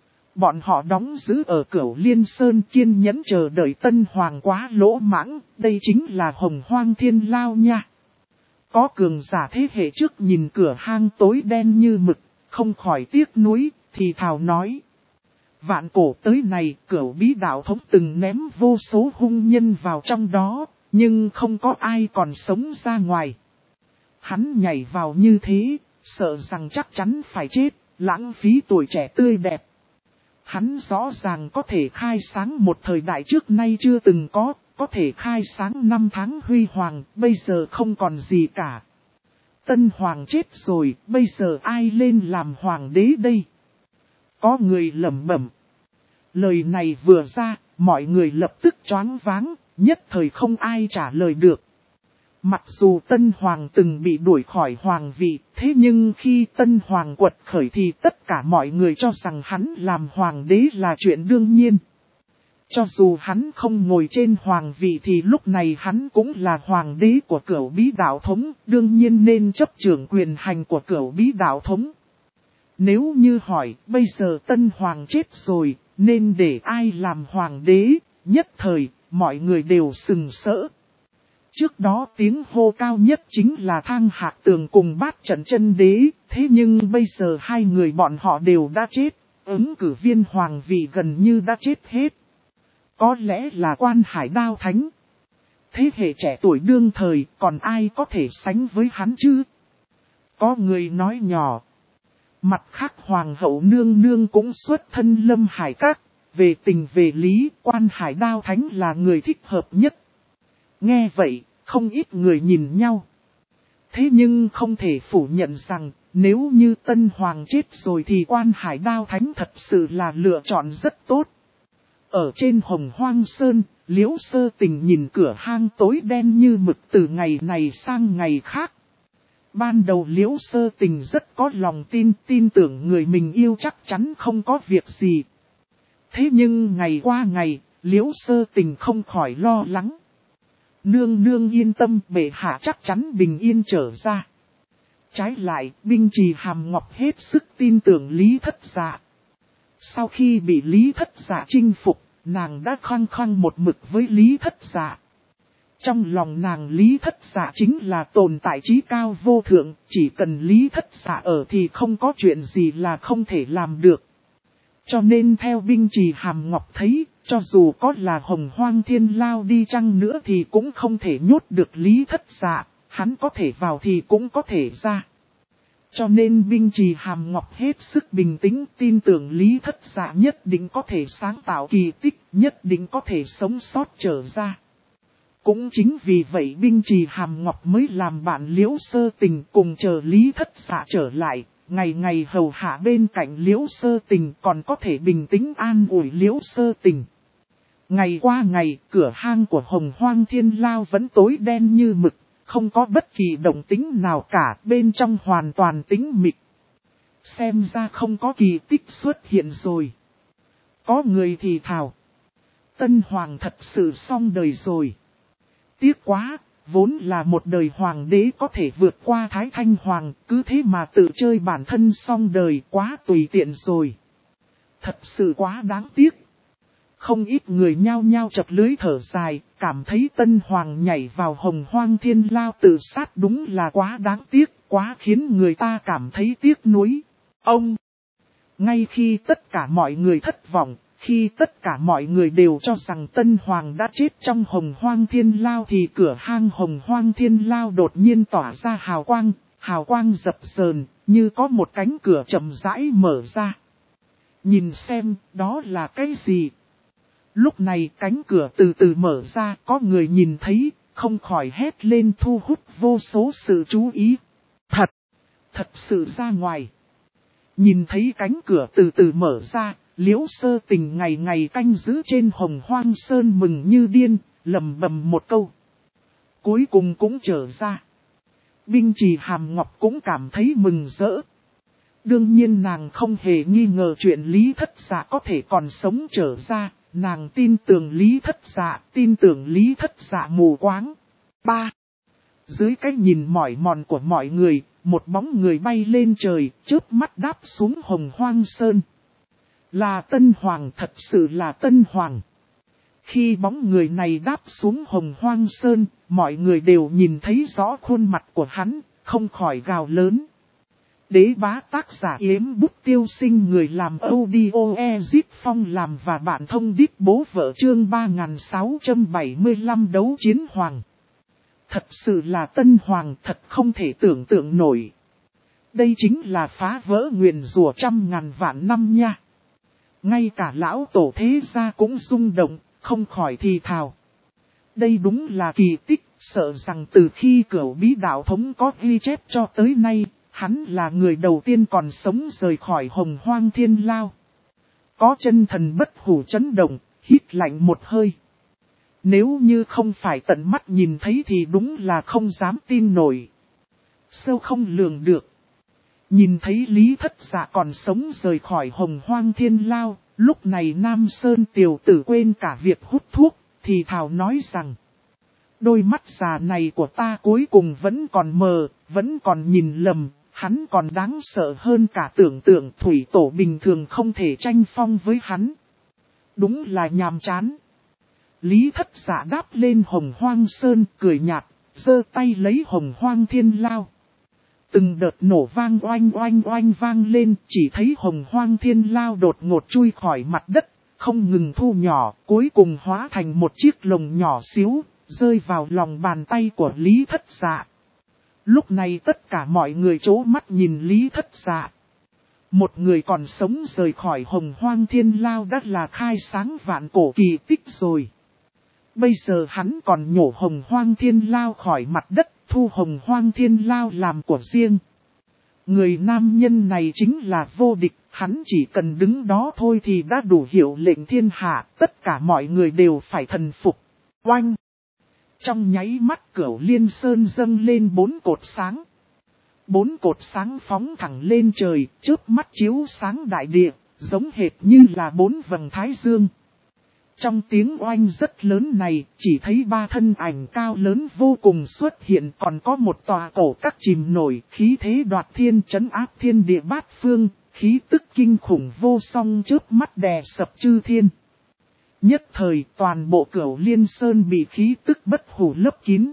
Bọn họ đóng giữ ở Cửu Liên Sơn kiên nhẫn chờ đợi Tân Hoàng quá lỗ mãng, đây chính là Hồng Hoang Thiên Lao nha. Có cường giả thế hệ trước nhìn cửa hang tối đen như mực, không khỏi tiếc nuối, thì thào nói. Vạn cổ tới này, Cửu Bí Đạo Thống từng ném vô số hung nhân vào trong đó, nhưng không có ai còn sống ra ngoài. Hắn nhảy vào như thế, sợ rằng chắc chắn phải chết, lãng phí tuổi trẻ tươi đẹp. Hắn rõ ràng có thể khai sáng một thời đại trước nay chưa từng có thể khai sáng 5 tháng huy hoàng, bây giờ không còn gì cả. Tân Hoàng chết rồi, bây giờ ai lên làm hoàng đế đây? Có người lẩm bẩm. Lời này vừa ra, mọi người lập tức choáng váng, nhất thời không ai trả lời được. Mặc dù Tân Hoàng từng bị đuổi khỏi hoàng vị, thế nhưng khi Tân Hoàng quật khởi thì tất cả mọi người cho rằng hắn làm hoàng đế là chuyện đương nhiên. Cho dù hắn không ngồi trên hoàng vị thì lúc này hắn cũng là hoàng đế của Cửu Bí Đạo Thống, đương nhiên nên chấp trưởng quyền hành của Cửu Bí Đạo Thống. Nếu như hỏi, bây giờ Tân Hoàng chết rồi, nên để ai làm hoàng đế, nhất thời, mọi người đều sừng sỡ. Trước đó tiếng hô cao nhất chính là Thang Hạc Tường cùng Bát Trận Chân Đế, thế nhưng bây giờ hai người bọn họ đều đã chết, ứng cử viên hoàng vị gần như đã chết hết. Có lẽ là Quan Hải Đao Thánh. Thế hệ trẻ tuổi đương thời, còn ai có thể sánh với hắn chứ? Có người nói nhỏ. Mặt khác Hoàng hậu nương nương cũng xuất thân Lâm Hải Các, về tình về lý, Quan Hải Đao Thánh là người thích hợp nhất. Nghe vậy, không ít người nhìn nhau. Thế nhưng không thể phủ nhận rằng, nếu như Tân Hoàng chết rồi thì Quan Hải Đao Thánh thật sự là lựa chọn rất tốt. Ở trên Hồng Hoang Sơn, Liễu Sơ Tình nhìn cửa hang tối đen như mực từ ngày này sang ngày khác. Ban đầu Liễu Sơ Tình rất có lòng tin tưởng người mình yêu chắc chắn không có việc gì. Thế nhưng ngày qua ngày, Liễu Sơ Tình không khỏi lo lắng. Nương nương yên tâm, bệ hạ chắc chắn bình yên trở ra. Trái lại, binh trì Hàm Ngọc hết sức tin tưởng Lý Thất Dạ. Sau khi bị Lý Thất Dạ chinh phục, nàng đã khăng khăng một mực với Lý Thất Dạ. Trong lòng nàng Lý Thất Dạ chính là tồn tại trí cao vô thượng, chỉ cần Lý Thất Dạ ở thì không có chuyện gì là không thể làm được. Cho nên theo binh trì Hàm Ngọc thấy, cho dù có là Hồng Hoang Thiên Lao đi chăng nữa thì cũng không thể nhốt được Lý Thất Dạ, hắn có thể vào thì cũng có thể ra. Cho nên Binh Trì Hàm Ngọc hết sức bình tĩnh, tin tưởng Lý Thất Dạ nhất định có thể sáng tạo kỳ tích, nhất định có thể sống sót trở ra. Cũng chính vì vậy Binh Trì Hàm Ngọc mới làm bạn Liễu Sơ Tình cùng chờ Lý Thất Dạ trở lại, ngày ngày hầu hạ bên cạnh Liễu Sơ Tình còn có thể bình tĩnh an ủi Liễu Sơ Tình. Ngày qua ngày, cửa hang của Hồng Hoang Thiên Lao vẫn tối đen như mực, không có bất kỳ động tĩnh nào cả, bên trong hoàn toàn tĩnh mịch. Xem ra không có kỳ tích xuất hiện rồi. Có người thì thào. Tân Hoàng thật sự xong đời rồi. Tiếc quá, vốn là một đời hoàng đế có thể vượt qua Thái Thanh Hoàng, cứ thế mà tự chơi bản thân xong đời, quá tùy tiện rồi. Thật sự quá đáng tiếc. Không ít người nhao nhao chập lưới thở dài, cảm thấy Tân Hoàng nhảy vào Hồng Hoang Thiên Lao tự sát đúng là quá đáng tiếc, quá khiến người ta cảm thấy tiếc nuối. Ngay khi tất cả mọi người thất vọng, khi tất cả mọi người đều cho rằng Tân Hoàng đã chết trong Hồng Hoang Thiên Lao thì cửa hang Hồng Hoang Thiên Lao đột nhiên tỏa ra hào quang dập dờn, như có một cánh cửa chậm rãi mở ra. Nhìn xem, đó là cái gì? Lúc này cánh cửa từ từ mở ra, có người nhìn thấy, không khỏi hét lên thu hút vô số sự chú ý. Thật sự ra ngoài. Nhìn thấy cánh cửa từ từ mở ra, Liễu Sơ Tình ngày ngày canh giữ trên Hồng Hoang Sơn mừng như điên, lẩm bẩm một câu. Cuối cùng cũng trở ra. Binh Trì Hàm Ngọc cũng cảm thấy mừng rỡ. Đương nhiên nàng không hề nghi ngờ chuyện Lý Thất Dạ có thể còn sống trở ra, nàng tin tưởng Lý Thất Dạ, tin tưởng Lý Thất Dạ mù quáng. 3. Dưới cái nhìn mỏi mòn của mọi người, một bóng người bay lên trời, chớp mắt đáp xuống Hồng Hoang Sơn. Là Tân Hoàng, thật sự là Tân Hoàng. Khi bóng người này đáp xuống Hồng Hoang Sơn, mọi người đều nhìn thấy rõ khuôn mặt của hắn, không khỏi gào lớn. Đế bá tác giả Yếm Bút Tiêu Sinh, người làm audio Ezit Phong làm và bạn thông đít bố vợ chương 3675 đấu chiến hoàng. Thật sự là Tân Hoàng, thật không thể tưởng tượng nổi. Đây chính là phá vỡ nguyền rủa 100.000 vạn năm nha. Ngay cả lão tổ thế gia cũng rung động, không khỏi thì thào. Đây đúng là kỳ tích, sợ rằng từ khi Cửu Bí Đạo Thống có ghi chép cho tới nay, hắn là người đầu tiên còn sống rời khỏi Hồng Hoang Thiên Lao. Có chân thần bất hủ chấn động, hít lạnh một hơi. Nếu như không phải tận mắt nhìn thấy thì đúng là không dám tin nổi. Sâu không lường được. Nhìn thấy Lý Thất Dạ còn sống rời khỏi Hồng Hoang Thiên Lao, lúc này Nam Sơn tiểu tử quên cả việc hút thuốc, thì thào nói rằng. Đôi mắt già này của ta cuối cùng vẫn còn mờ, vẫn còn nhìn lầm, hắn còn đáng sợ hơn cả tưởng tượng thủy tổ bình thường không thể tranh phong với hắn. Đúng là nhàm chán. Lý Thất Dạ đáp lên Hồng Hoang Sơn cười nhạt, giơ tay lấy Hồng Hoang Thiên Lao. Từng đợt nổ vang oanh oanh oanh vang lên, chỉ thấy Hồng Hoang Thiên Lao đột ngột chui khỏi mặt đất, không ngừng thu nhỏ, cuối cùng hóa thành một chiếc lồng nhỏ xíu, rơi vào lòng bàn tay của Lý Thất Dạ. Lúc này tất cả mọi người chố mắt nhìn Lý Thất Dạ. Một người còn sống rời khỏi Hồng Hoang Thiên Lao đã là khai sáng vạn cổ kỳ tích rồi. Bây giờ hắn còn nhổ Hồng Hoang Thiên Lao khỏi mặt đất, thu Hồng Hoang Thiên Lao làm của riêng. Người nam nhân này chính là vô địch, hắn chỉ cần đứng đó thôi thì đã đủ hiệu lệnh thiên hạ, tất cả mọi người đều phải thần phục. Oanh! Trong nháy mắt Cửu Liên Sơn dâng lên 4 cột sáng. 4 cột sáng phóng thẳng lên trời, chớp mắt chiếu sáng đại địa, giống hệt như là 4 vầng thái dương. Trong tiếng oanh rất lớn này, chỉ thấy 3 thân ảnh cao lớn vô cùng xuất hiện, còn có một tòa cổ các chìm nổi, khí thế đoạt thiên trấn áp thiên địa bát phương, khí tức kinh khủng vô song chớp mắt đè sập chư thiên. Nhất thời toàn bộ Cửu Liên Sơn bị khí tức bất hủ lấp kín.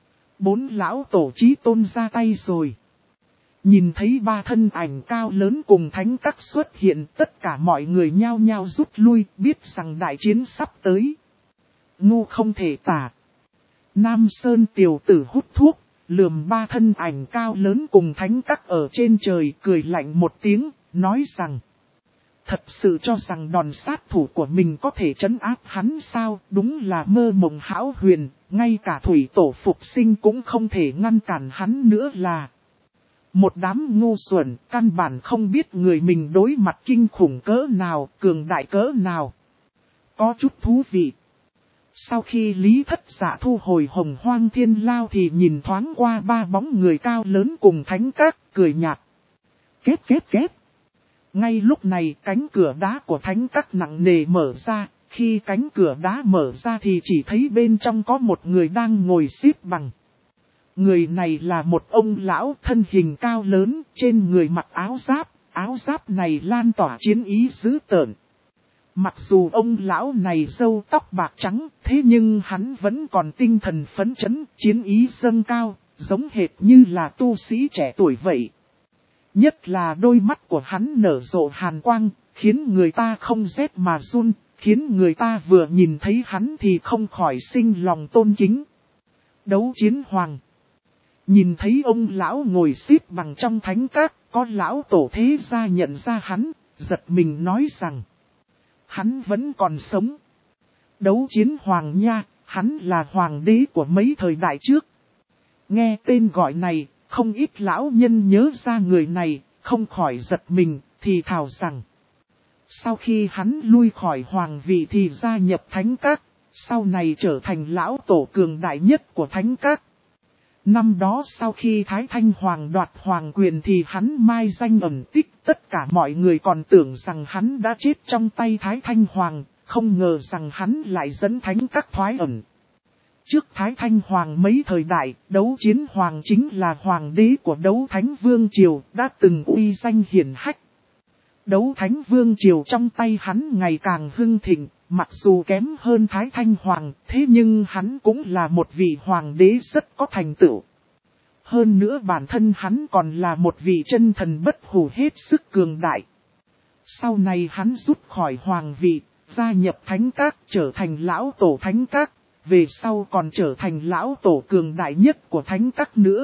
4 lão tổ chí tôn ra tay rồi. Nhìn thấy 3 thân ảnh cao lớn cùng thánh các xuất hiện, tất cả mọi người nhao nhao rút lui, biết rằng đại chiến sắp tới. Ngu không thể tả. Nam Sơn tiểu tử hút thuốc, lườm ba thân ảnh cao lớn cùng thánh các ở trên trời cười lạnh một tiếng, nói rằng. Thật sự cho rằng đòn sát thủ của mình có thể trấn áp hắn sao, đúng là mơ mộng hão huyền, ngay cả thủy tổ phục sinh cũng không thể ngăn cản hắn nữa là. Một đám ngu xuẩn, căn bản không biết người mình đối mặt kinh khủng cỡ nào, cường đại cỡ nào. Có chút thú vị. Sau khi Lý Thất Dạ thu hồi Hồng Hoang Thiên Lao thì nhìn thoáng qua ba bóng người cao lớn cùng thánh các, cười nhạt. Kết. Ngay lúc này cánh cửa đá của thánh các nặng nề mở ra, khi cánh cửa đá mở ra thì chỉ thấy bên trong có một người đang ngồi xếp bằng. Người này là một ông lão thân hình cao lớn, trên người mặc áo giáp này lan tỏa chiến ý dữ tợn. Mặc dù ông lão này râu tóc bạc trắng, thế nhưng hắn vẫn còn tinh thần phấn chấn, chiến ý dâng cao, giống hệt như là tu sĩ trẻ tuổi vậy. Nhất là đôi mắt của hắn nở rộ hàn quang, khiến người ta không rét mà run, khiến người ta vừa nhìn thấy hắn thì không khỏi sinh lòng tôn kính. Đấu chiến hoàng. Nhìn thấy ông lão ngồi xếp bằng trong thánh các, có lão tổ thế gia nhận ra hắn, giật mình nói rằng. Hắn vẫn còn sống. Đấu chiến hoàng nha, hắn là hoàng đế của mấy thời đại trước. Nghe tên gọi này, không ít lão nhân nhớ ra người này, không khỏi giật mình, thì thào rằng. Sau khi hắn lui khỏi hoàng vị thì gia nhập thánh các, sau này trở thành lão tổ cường đại nhất của thánh các. Năm đó sau khi Thái Thanh Hoàng đoạt hoàng quyền thì hắn mai danh ẩn tích, tất cả mọi người còn tưởng rằng hắn đã chết trong tay Thái Thanh Hoàng, không ngờ rằng hắn lại dẫn thánh các thoái ẩn. Trước Thái Thanh Hoàng mấy thời đại, Đấu Chiến Hoàng chính là hoàng đế của Đấu Thánh Vương Triều, đã từng uy danh hiển hách. Đấu Thánh Vương Triều trong tay hắn ngày càng hưng thịnh, mặc dù kém hơn Thái Thanh Hoàng, thế nhưng hắn cũng là một vị hoàng đế rất có thành tựu. Hơn nữa bản thân hắn còn là một vị chân thần bất hủ hết sức cường đại. Sau này hắn rút khỏi hoàng vị, gia nhập thánh các trở thành lão tổ thánh các, về sau còn trở thành lão tổ cường đại nhất của thánh các nữa.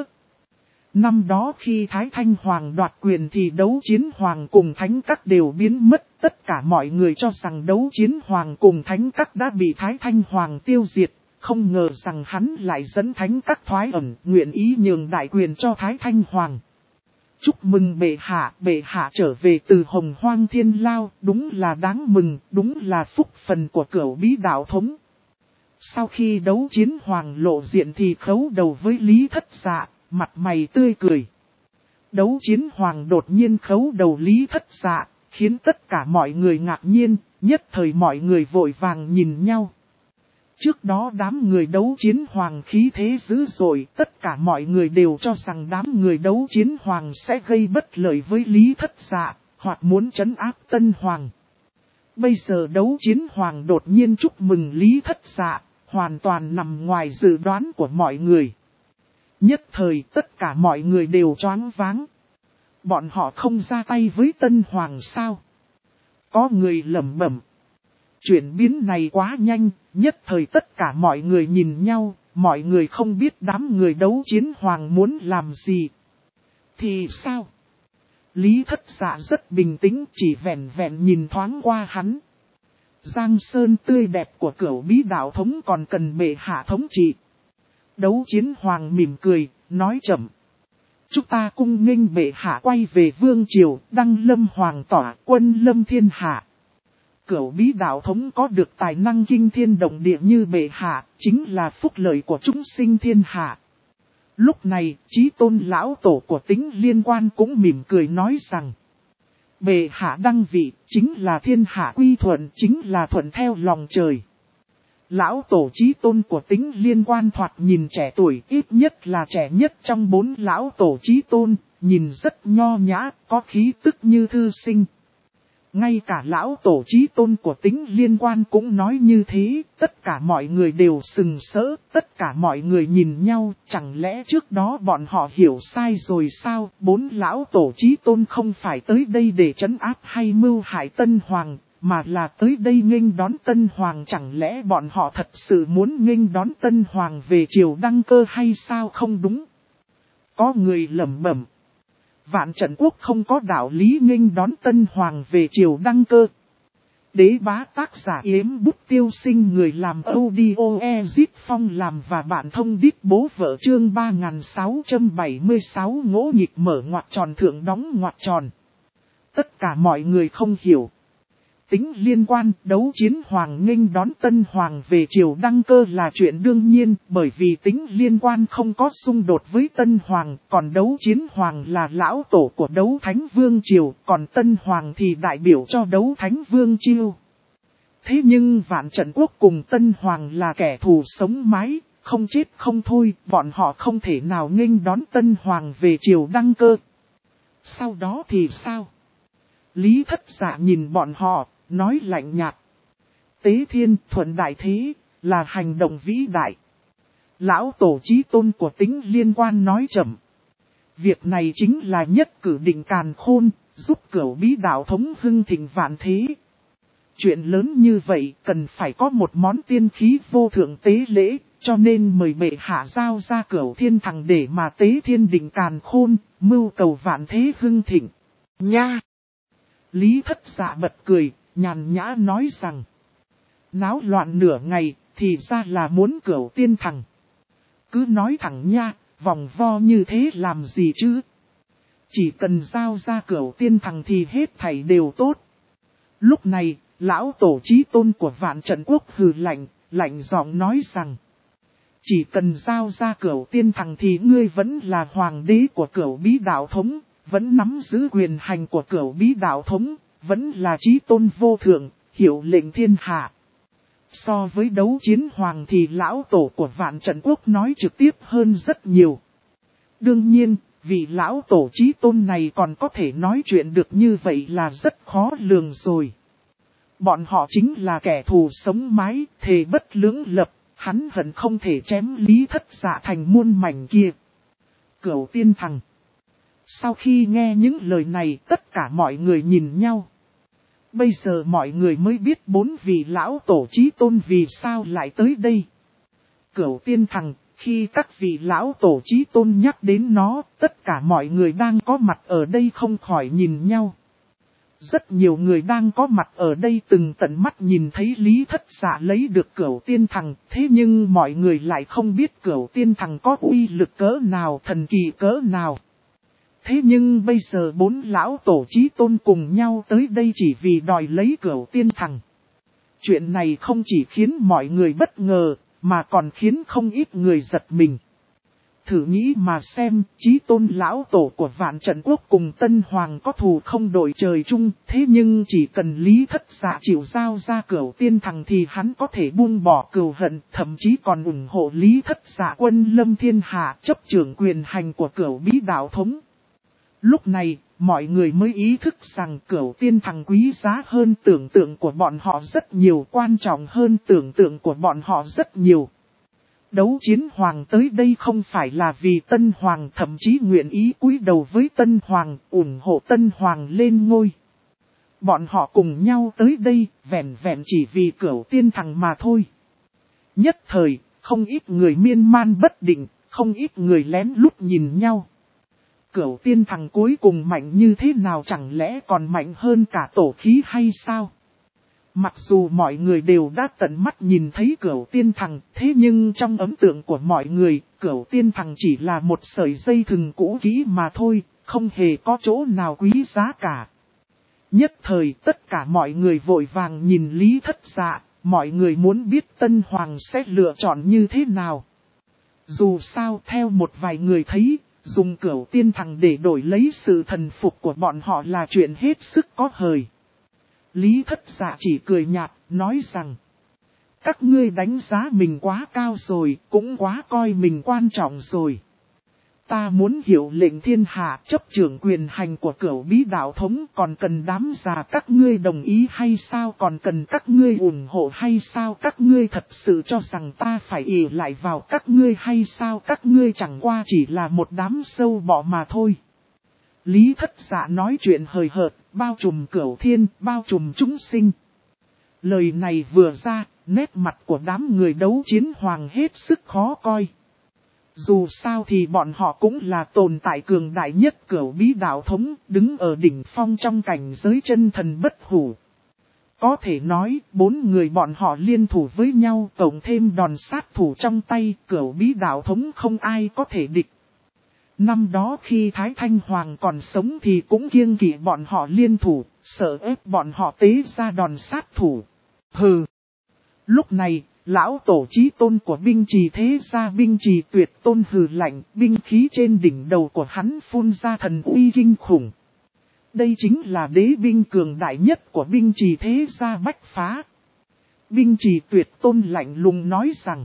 Năm đó khi Thái Thanh Hoàng đoạt quyền thì Đấu Chiến Hoàng cùng thánh các đều biến mất, tất cả mọi người cho rằng Đấu Chiến Hoàng cùng thánh các đã bị Thái Thanh Hoàng tiêu diệt, không ngờ rằng hắn lại dẫn thánh các thoái ẩn, nguyện ý nhường đại quyền cho Thái Thanh Hoàng. Chúc mừng bệ hạ trở về từ Hồng Hoang Thiên Lao, đúng là đáng mừng, đúng là phúc phần của Cửu Bí Đạo Thống. Sau khi Đấu Chiến Hoàng lộ diện thì khấu đầu với Lý Thất Dạ, mặt mày tươi cười. Đấu Chiến Hoàng đột nhiên khấu đầu Lý Thất Dạ, khiến tất cả mọi người ngạc nhiên, nhất thời mọi người vội vàng nhìn nhau. Trước đó đám người Đấu Chiến Hoàng khí thế dữ dội, tất cả mọi người đều cho rằng đám người Đấu Chiến Hoàng sẽ gây bất lợi với Lý Thất Dạ, hoặc muốn trấn áp Tân Hoàng. Bây giờ Đấu Chiến Hoàng đột nhiên chúc mừng Lý Thất Dạ, hoàn toàn nằm ngoài dự đoán của mọi người. Nhất thời tất cả mọi người đều choáng váng. Bọn họ không ra tay với Tân Hoàng sao? Có người lẩm bẩm. Chuyển biến này quá nhanh, nhất thời tất cả mọi người nhìn nhau, mọi người không biết đám người Đấu Chiến Hoàng muốn làm gì. Thì sao? Lý Thất Dạ rất bình tĩnh, chỉ vẹn vẹn nhìn thoáng qua hắn. Giang sơn tươi đẹp của Cửu Bí Đạo Thống còn cần bệ hạ thống trị. Đấu Chiến Hoàng mỉm cười, nói chậm. Chúng ta cung nghênh bệ hạ quay về vương triều, đăng lâm hoàng tỏa, quân lâm thiên hạ. Cửu Bí Đạo Thống có được tài năng kinh thiên động địa như bệ hạ, chính là phúc lợi của chúng sinh thiên hạ. Lúc này, Chí Tôn lão tổ của Tính Liên Quan cũng mỉm cười nói rằng. Bệ hạ đăng vị, chính là thiên hạ quy thuận, chính là thuận theo lòng trời. Lão tổ Chí Tôn của Tính Liên Quan thoạt nhìn trẻ tuổi, ít nhất là trẻ nhất trong 4 lão tổ Chí Tôn, nhìn rất nho nhã, có khí tức như thư sinh. Ngay cả lão tổ Chí Tôn của Tính Liên Quan cũng nói như thế, tất cả mọi người đều sừng sỡ, tất cả mọi người nhìn nhau, chẳng lẽ trước đó bọn họ hiểu sai rồi sao? 4 lão tổ Chí Tôn không phải tới đây để trấn áp hay mưu hại Tân Hoàng, mà là tới đây nghênh đón Tân Hoàng, chẳng lẽ bọn họ thật sự muốn nghênh đón Tân Hoàng về triều đăng cơ hay sao? Không đúng. Có người lẩm bẩm. Vạn Trận Quốc không có đạo lý nghênh đón Tân Hoàng về triều đăng cơ. Đế bá tác giả Yếm Bút Tiêu Sinh, người làm audio Ezip Phong làm và bạn thông đít bố vợ, chương 3676 ngỗ nhịp mở ngoặc tròn thượng đóng ngoặc tròn. Tất cả mọi người không hiểu. Tính liên quan, đấu chiến hoàng nghênh đón Tân Hoàng về triều đăng cơ là chuyện đương nhiên, bởi vì tính liên quan không có xung đột với Tân Hoàng, còn đấu chiến hoàng là lão tổ của đấu thánh vương triều, còn Tân Hoàng thì đại biểu cho đấu thánh vương triều. Thế nhưng Vạn Trận Quốc cùng Tân Hoàng là kẻ thù sống mái, không chết không thôi, bọn họ không thể nào nghênh đón Tân Hoàng về triều đăng cơ. Sau đó thì sao? Lý Thất Dạ nhìn bọn họ, nói lạnh nhạt. Tế thiên thuận đại thế, là hành động vĩ đại. Lão tổ chí tôn của tính liên quan nói chậm. Việc này chính là nhất cử định càn khôn, giúp cửu bí đạo thống hưng thịnh vạn thế. Chuyện lớn như vậy cần phải có một món tiên khí vô thượng tế lễ, cho nên mời bệ hạ giao ra cửu thiên thằng để mà tế thiên định càn khôn, mưu cầu vạn thế hưng thịnh. Nha! Lý Thất Dạ bật cười, nhàn nhã nói rằng. Náo loạn nửa ngày, thì ra là muốn cửu tiên thằng. Cứ nói thẳng nha, vòng vo như thế làm gì chứ? Chỉ cần giao ra cửu tiên thằng thì hết thảy đều tốt. Lúc này, lão tổ chí tôn của Vạn Trận Quốc hừ lạnh giọng nói rằng. Chỉ cần giao ra cửu tiên thằng thì ngươi vẫn là hoàng đế của cửu bí đạo thống, vẫn nắm giữ quyền hành của cửu bí đạo thống, vẫn là chí tôn vô thượng, hiệu lệnh thiên hạ. So với đấu chiến hoàng thì lão tổ của Vạn Trận Quốc nói trực tiếp hơn rất nhiều. Đương nhiên, vì lão tổ chí tôn này còn có thể nói chuyện được như vậy là rất khó lường rồi. Bọn họ chính là kẻ thù sống mái, thề bất lưỡng lập, hắn hận không thể chém Lý Thất Dạ thành muôn mảnh kia. Cửu tiên thằng. Sau khi nghe những lời này, tất cả mọi người nhìn nhau. Bây giờ mọi người mới biết bốn vị lão tổ chí tôn vì sao lại tới đây. Cửu tiên thằng, khi các vị lão tổ chí tôn nhắc đến nó, tất cả mọi người đang có mặt ở đây không khỏi nhìn nhau. Rất nhiều người đang có mặt ở đây từng tận mắt nhìn thấy Lý Thất Dạ lấy được cửu tiên thằng, thế nhưng mọi người lại không biết cửu tiên thằng có uy lực cỡ nào, thần kỳ cỡ nào. Thế nhưng bây giờ bốn lão tổ chí tôn cùng nhau tới đây chỉ vì đòi lấy cửu tiên thằng. Chuyện này không chỉ khiến mọi người bất ngờ, mà còn khiến không ít người giật mình. Thử nghĩ mà xem, chí tôn lão tổ của Vạn Trận Quốc cùng Tân Hoàng có thù không đội trời chung, thế nhưng chỉ cần Lý Thất Dạ chịu giao ra cửu tiên thằng thì hắn có thể buông bỏ cừu hận, thậm chí còn ủng hộ Lý Thất Dạ quân lâm thiên hạ, chấp trưởng quyền hành của cửu bí đạo thống. Lúc này, mọi người mới ý thức rằng cửu tiên thằng quý giá hơn tưởng tượng của bọn họ rất nhiều, quan trọng hơn tưởng tượng của bọn họ rất nhiều. Đấu chiến hoàng tới đây không phải là vì Tân Hoàng, thậm chí nguyện ý cúi đầu với Tân Hoàng, ủng hộ Tân Hoàng lên ngôi. Bọn họ cùng nhau tới đây, vẹn vẹn chỉ vì cửu tiên thằng mà thôi. Nhất thời, không ít người miên man bất định, không ít người lén lút nhìn nhau. Cửu tiên thằng cuối cùng mạnh như thế nào, chẳng lẽ còn mạnh hơn cả tổ khí hay sao? Mặc dù mọi người đều đã tận mắt nhìn thấy cửu tiên thằng, thế nhưng trong ấn tượng của mọi người, cửu tiên thằng chỉ là một sợi dây thừng cũ kỹ mà thôi, không hề có chỗ nào quý giá cả. Nhất thời tất cả mọi người vội vàng nhìn Lý Thất Dạ, mọi người muốn biết Tân Hoàng sẽ lựa chọn như thế nào. Dù sao theo một vài người thấy, dùng cửu tiên thằng để đổi lấy sự thần phục của bọn họ là chuyện hết sức có hời. Lý Thất Dạ chỉ cười nhạt, nói rằng. Các ngươi đánh giá mình quá cao rồi, cũng quá coi mình quan trọng rồi. Ta muốn hiệu lệnh thiên hạ, chấp trưởng quyền hành của cửu bí đạo thống, còn cần đám già các ngươi đồng ý hay sao, còn cần các ngươi ủng hộ hay sao, các ngươi thật sự cho rằng ta phải ỷ lại vào các ngươi hay sao, các ngươi chẳng qua chỉ là một đám sâu bọ mà thôi. Lý Thất Dạ nói chuyện hời hợt, bao trùm cửu thiên, bao trùm chúng sinh. Lời này vừa ra, nét mặt của đám người đấu chiến hoàng hết sức khó coi. Dù sao thì bọn họ cũng là tồn tại cường đại nhất Cửu Bí đạo thống, đứng ở đỉnh phong trong cảnh giới chân thần bất hủ. Có thể nói, 4 người bọn họ liên thủ với nhau, cộng thêm đòn sát thủ trong tay, Cửu Bí đạo thống không ai có thể địch. Năm đó khi Thái Thanh Hoàng còn sống thì cũng kiêng kỵ bọn họ liên thủ, sợ ép bọn họ tế ra đòn sát thủ. Hừ! Lúc này, lão tổ chí tôn của binh trì thế gia binh trì tuyệt tôn hừ lạnh, binh khí trên đỉnh đầu của hắn phun ra thần uy kinh khủng. Đây chính là đế binh cường đại nhất của binh trì thế gia bách phá. Binh trì tuyệt tôn lạnh lùng nói rằng,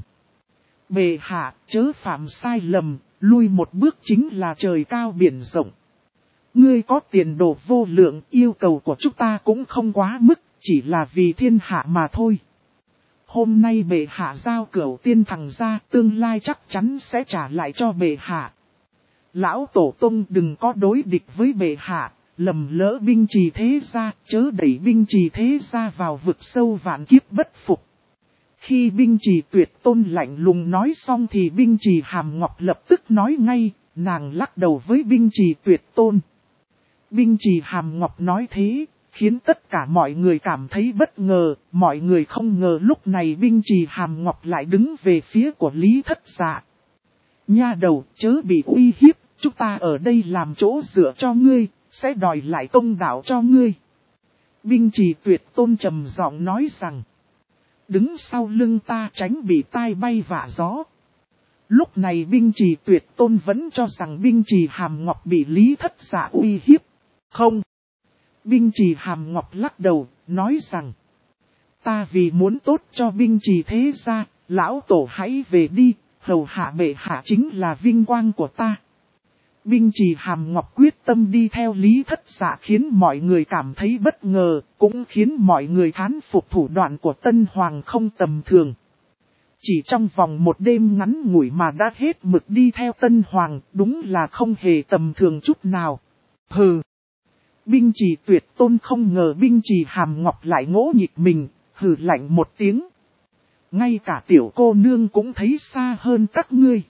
bệ hạ chớ phạm sai lầm, lui một bước chính là trời cao biển rộng. Ngươi có tiền đồ vô lượng, yêu cầu của chúng ta cũng không quá mức, chỉ là vì thiên hạ mà thôi. Hôm nay bệ hạ giao Cửu Tiên Thằng ra, tương lai chắc chắn sẽ trả lại cho bệ hạ. Lão Tổ Tông đừng có đối địch với bệ hạ, lầm lỡ binh trì thế gia, chớ đẩy binh trì thế gia vào vực sâu vạn kiếp bất phục. Khi binh trì tuyệt tôn lạnh lùng nói xong thì binh trì Hàm Ngọc lập tức nói ngay, nàng lắc đầu với binh trì tuyệt tôn. Binh trì Hàm Ngọc nói thế, khiến tất cả mọi người cảm thấy bất ngờ, mọi người không ngờ lúc này binh trì Hàm Ngọc lại đứng về phía của Lý Thất Dạ. Nha đầu, chớ bị uy hiếp, chúng ta ở đây làm chỗ dựa cho ngươi, sẽ đòi lại công đạo cho ngươi. Binh trì tuyệt tôn trầm giọng nói rằng, đứng sau lưng ta tránh bị tai bay vạ gió. Lúc này binh trì tuyệt tôn vẫn cho rằng binh trì Hàm Ngọc bị Lý Thất Dạ uy hiếp. Không. Binh trì Hàm Ngọc lắc đầu, nói rằng, ta vì muốn tốt cho binh trì thế gia, lão tổ hãy về đi, hầu hạ bệ hạ chính là vinh quang của ta. Binh trì Hàm Ngọc quyết tâm đi theo Lý Thất Dạ khiến mọi người cảm thấy bất ngờ, cũng khiến mọi người thán phục thủ đoạn của Tân Hoàng không tầm thường. Chỉ trong vòng một đêm ngắn ngủi mà đã hết mực đi theo Tân Hoàng, đúng là không hề tầm thường chút nào. Hừ! Binh trì tuyệt tôn không ngờ binh trì Hàm Ngọc lại ngỗ nghịch mình, hừ lạnh một tiếng. Ngay cả tiểu cô nương cũng thấy xa hơn các ngươi.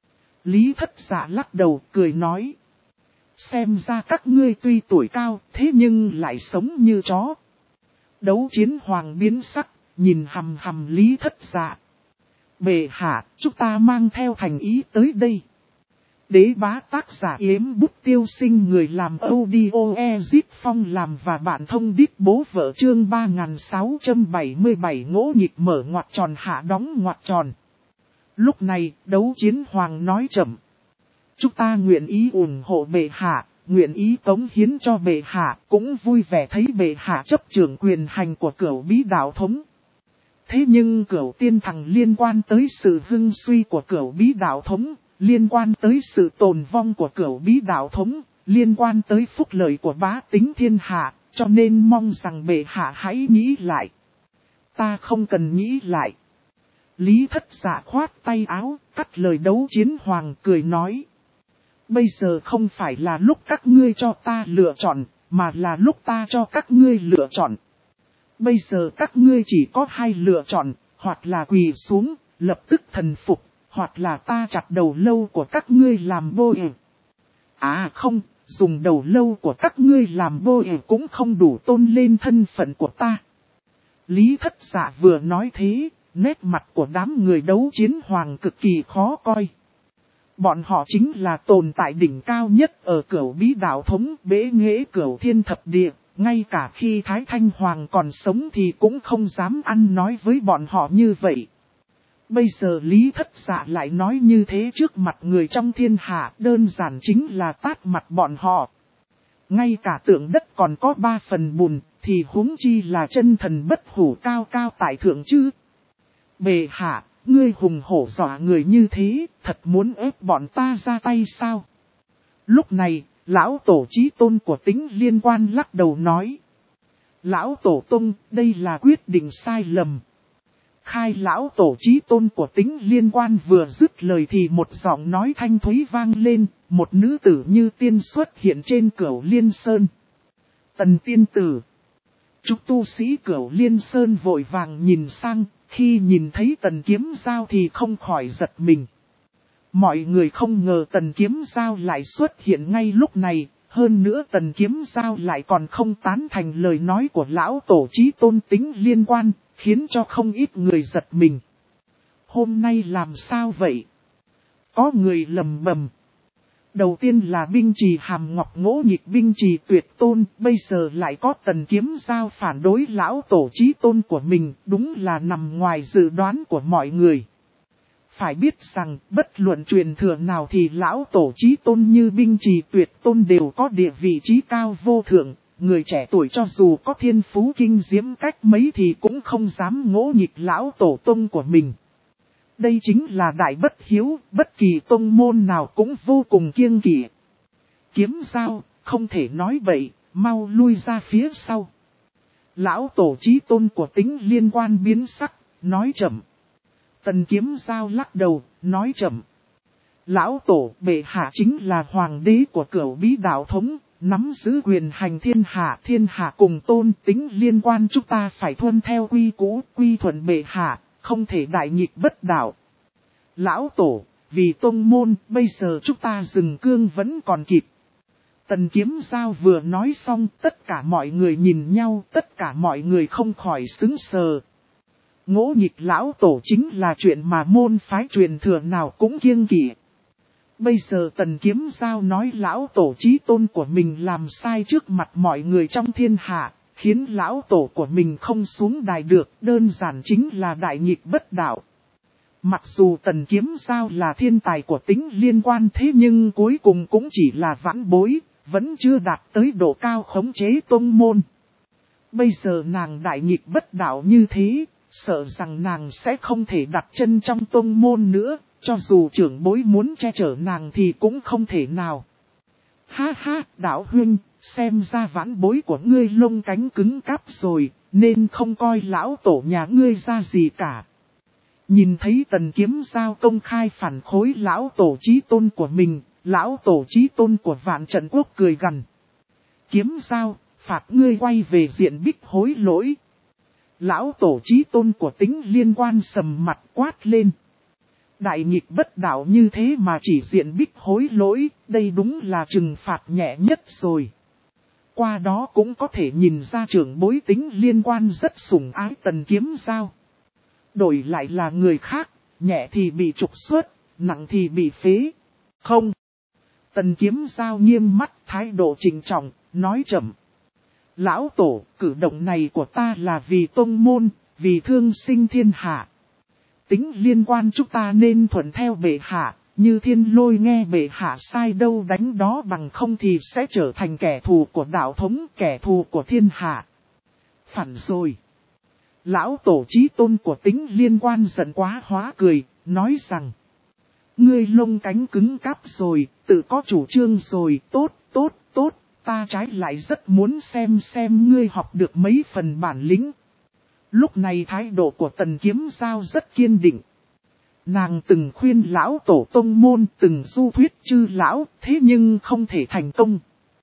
Lý Thất Dạ lắc đầu cười nói. Xem ra các ngươi tuy tuổi cao thế nhưng lại sống như chó. Đấu chiến hoàng biến sắc, nhìn hằm hằm Lý Thất Dạ. Bệ hạ, chúng ta mang theo thành ý tới đây. Đế bá tác giả yếm bút tiêu sinh người làm audio Ezip Phong làm và bạn thông đít bố vợ chương 3677 ngỗ nhịp mở ngoặc tròn hạ đóng ngoặc tròn. Lúc này, đấu chiến hoàng nói chậm. Chúng ta nguyện ý ủng hộ bệ hạ, nguyện ý cống hiến cho bệ hạ, cũng vui vẻ thấy bệ hạ chấp trưởng quyền hành của Cửu Bí đạo thống. Thế nhưng Cửu Tiên Thằng liên quan tới sự hưng suy của Cửu Bí đạo thống, liên quan tới sự tồn vong của Cửu Bí đạo thống, liên quan tới phúc lợi của bá tính thiên hạ, cho nên mong rằng bệ hạ hãy nghĩ lại. Ta không cần nghĩ lại. Lý Thất Dạ khoát tay áo, cắt lời đấu chiến hoàng cười nói. Bây giờ không phải là lúc các ngươi cho ta lựa chọn, mà là lúc ta cho các ngươi lựa chọn. Bây giờ các ngươi chỉ có hai lựa chọn, hoặc là quỳ xuống, lập tức thần phục, hoặc là ta chặt đầu lâu của các ngươi làm bô ị. À không, dùng đầu lâu của các ngươi làm bô ị cũng không đủ tôn lên thân phận của ta. Lý Thất Dạ vừa nói thế, nét mặt của đám người đấu chiến hoàng cực kỳ khó coi. Bọn họ chính là tồn tại đỉnh cao nhất ở Cửu Bí đạo thống bế nghệ Cửu Thiên Thập Địa. Ngay cả khi Thái Thanh Hoàng còn sống thì cũng không dám ăn nói với bọn họ như vậy. Bây giờ Lý Thất Dạ lại nói như thế trước mặt người trong thiên hạ, đơn giản chính là tát mặt bọn họ. Ngay cả tượng đất còn có 3 phần bùn, thì huống chi là chân thần bất hủ cao cao tại thượng chứ. Bệ hạ, ngươi hùng hổ dọa người như thế, thật muốn ép bọn ta ra tay sao? Lúc này, lão tổ chí tôn của Tính Liên Quan lắc đầu nói. Lão tổ tông, đây là quyết định sai lầm. Khai lão tổ chí tôn của Tính Liên Quan vừa dứt lời thì một giọng nói thanh thúy vang lên, một nữ tử như tiên xuất hiện trên Cửu Liên Sơn. Tần tiên tử. Chúc tu sĩ Cửu Liên Sơn vội vàng nhìn sang, khi nhìn thấy Tần Kiếm Giao thì không khỏi giật mình. Mọi người không ngờ Tần Kiếm Giao lại xuất hiện ngay lúc này, hơn nữa Tần Kiếm Giao lại còn không tán thành lời nói của lão tổ chí tôn Tính Liên Quan, khiến cho không ít người giật mình. Hôm nay làm sao vậy? Có người lầm bầm. Đầu tiên là binh trì Hàm Ngọc Ngỗ Nhịch binh trì Tuyệt Tôn, bây giờ lại có Tần Kiếm Giao phản đối lão tổ chí tôn của mình, đúng là nằm ngoài dự đoán của mọi người. Phải biết rằng, bất luận truyền thừa nào thì lão tổ chí tôn như binh trì Tuyệt Tôn đều có địa vị trí cao vô thượng, người trẻ tuổi cho dù có thiên phú kinh diễm cách mấy thì cũng không dám ngỗ nhịch lão tổ tông của mình. Đây chính là đại bất hiếu, bất kỳ tông môn nào cũng vô cùng kiêng kỵ. Kiếm Giao, không thể nói bậy, mau lui ra phía sau. Lão tổ chí tôn của Tính Liên Quan biến sắc, nói chậm. Tần Kiếm Giao lắc đầu, nói chậm. Lão tổ bệ hạ chính là hoàng đế của Cửu Bí đạo thống, nắm giữ quyền hành thiên hạ cùng tôn. Tính Liên Quan chúng ta phải tuân theo quy cũ, quy thuận bệ hạ, không thể đại nghịch bất đạo. Lão tổ, vì tông môn, bây giờ chúng ta dừng cương vẫn còn kịp. Tần Kiếm Giao vừa nói xong, tất cả mọi người nhìn nhau, tất cả mọi người không khỏi sững sờ. Ngỗ nhịch lão tổ chính là chuyện mà môn phái truyền thừa nào cũng kiêng kỵ. Bây giờ Tần Kiếm Giao nói lão tổ chí tôn của mình làm sai trước mặt mọi người trong thiên hạ, khiến lão tổ của mình không xuống đài được, đơn giản chính là đại nghịch bất đạo. Mặc dù Tần Kiếm Giao là thiên tài của Tính Liên Quan thế nhưng cuối cùng cũng chỉ là vãn bối, vẫn chưa đạt tới độ cao khống chế tông môn. Bây giờ nàng đại nghịch bất đạo như thế, sợ rằng nàng sẽ không thể đặt chân trong tông môn nữa, cho dù trưởng bối muốn che chở nàng thì cũng không thể nào. Ha ha, đạo huynh, xem ra vãn bối của ngươi lông cánh cứng cáp rồi, nên không coi lão tổ nhà ngươi ra gì cả. Nhìn thấy Tần Kiếm Giao công khai phản khối lão tổ chí tôn của mình, lão tổ chí tôn của Vạn Trận Quốc cười gằn. Kiếm Giao, phạt ngươi quay về diện bích hối lỗi. Lão tổ chí tôn của Tính Liên Quan sầm mặt quát lên. Đại nghịch bất đạo như thế mà chỉ diện bích hối lỗi, đây đúng là trừng phạt nhẹ nhất rồi. Qua đó cũng có thể nhìn ra trưởng bối Tính Liên Quan rất sủng ái Tần Kiếm Giao. Đổi lại là người khác, nhẹ thì bị trục xuất, nặng thì bị phế. Không. Tần Kiếm Giao nghiêm mắt, thái độ trịnh trọng, nói chậm. Lão tổ, cử động này của ta là vì tông môn, vì thương sinh thiên hạ. Tính Liên Quan chúng ta nên thuận theo bệ hạ, như Thiên Lôi nghe bệ hạ sai đâu đánh đó, bằng không thì sẽ trở thành kẻ thù của đạo thống, kẻ thù của thiên hạ. Phản rồi. Lão tổ chí tôn của Tính Liên Quan giận quá hóa cười, nói rằng. Ngươi lông cánh cứng cáp rồi, tự có chủ trương rồi, tốt, ta trái lại rất muốn xem ngươi học được mấy phần bản lĩnh. Lúc này thái độ của Tần Kiếm Giao rất kiên định. Nàng từng khuyên lão tổ tông môn, từng du thuyết chư lão, thế nhưng không thể thành công.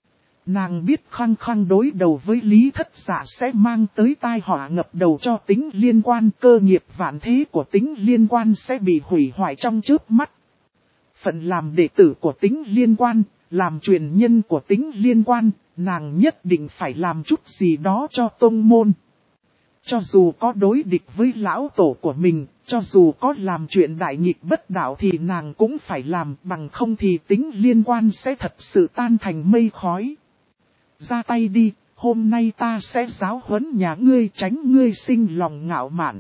Nàng biết khăng khăng đối đầu với Lý Thất Dạ sẽ mang tới tai họa ngập đầu cho Tính Liên Quan, cơ nghiệp vạn thế của Tính Liên Quan sẽ bị hủy hoại trong chớp mắt. Phận làm đệ tử của Tính Liên Quan, làm truyền nhân của Tính Liên Quan, nàng nhất định phải làm chút gì đó cho tông môn. Cho dù có đối địch với lão tổ của mình, cho dù có làm chuyện đại nghịch bất đạo thì nàng cũng phải làm, bằng không thì Tính Liên Quan sẽ thật sự tan thành mây khói. Ra tay đi, hôm nay ta sẽ giáo huấn nhà ngươi, tránh ngươi sinh lòng ngạo mạn.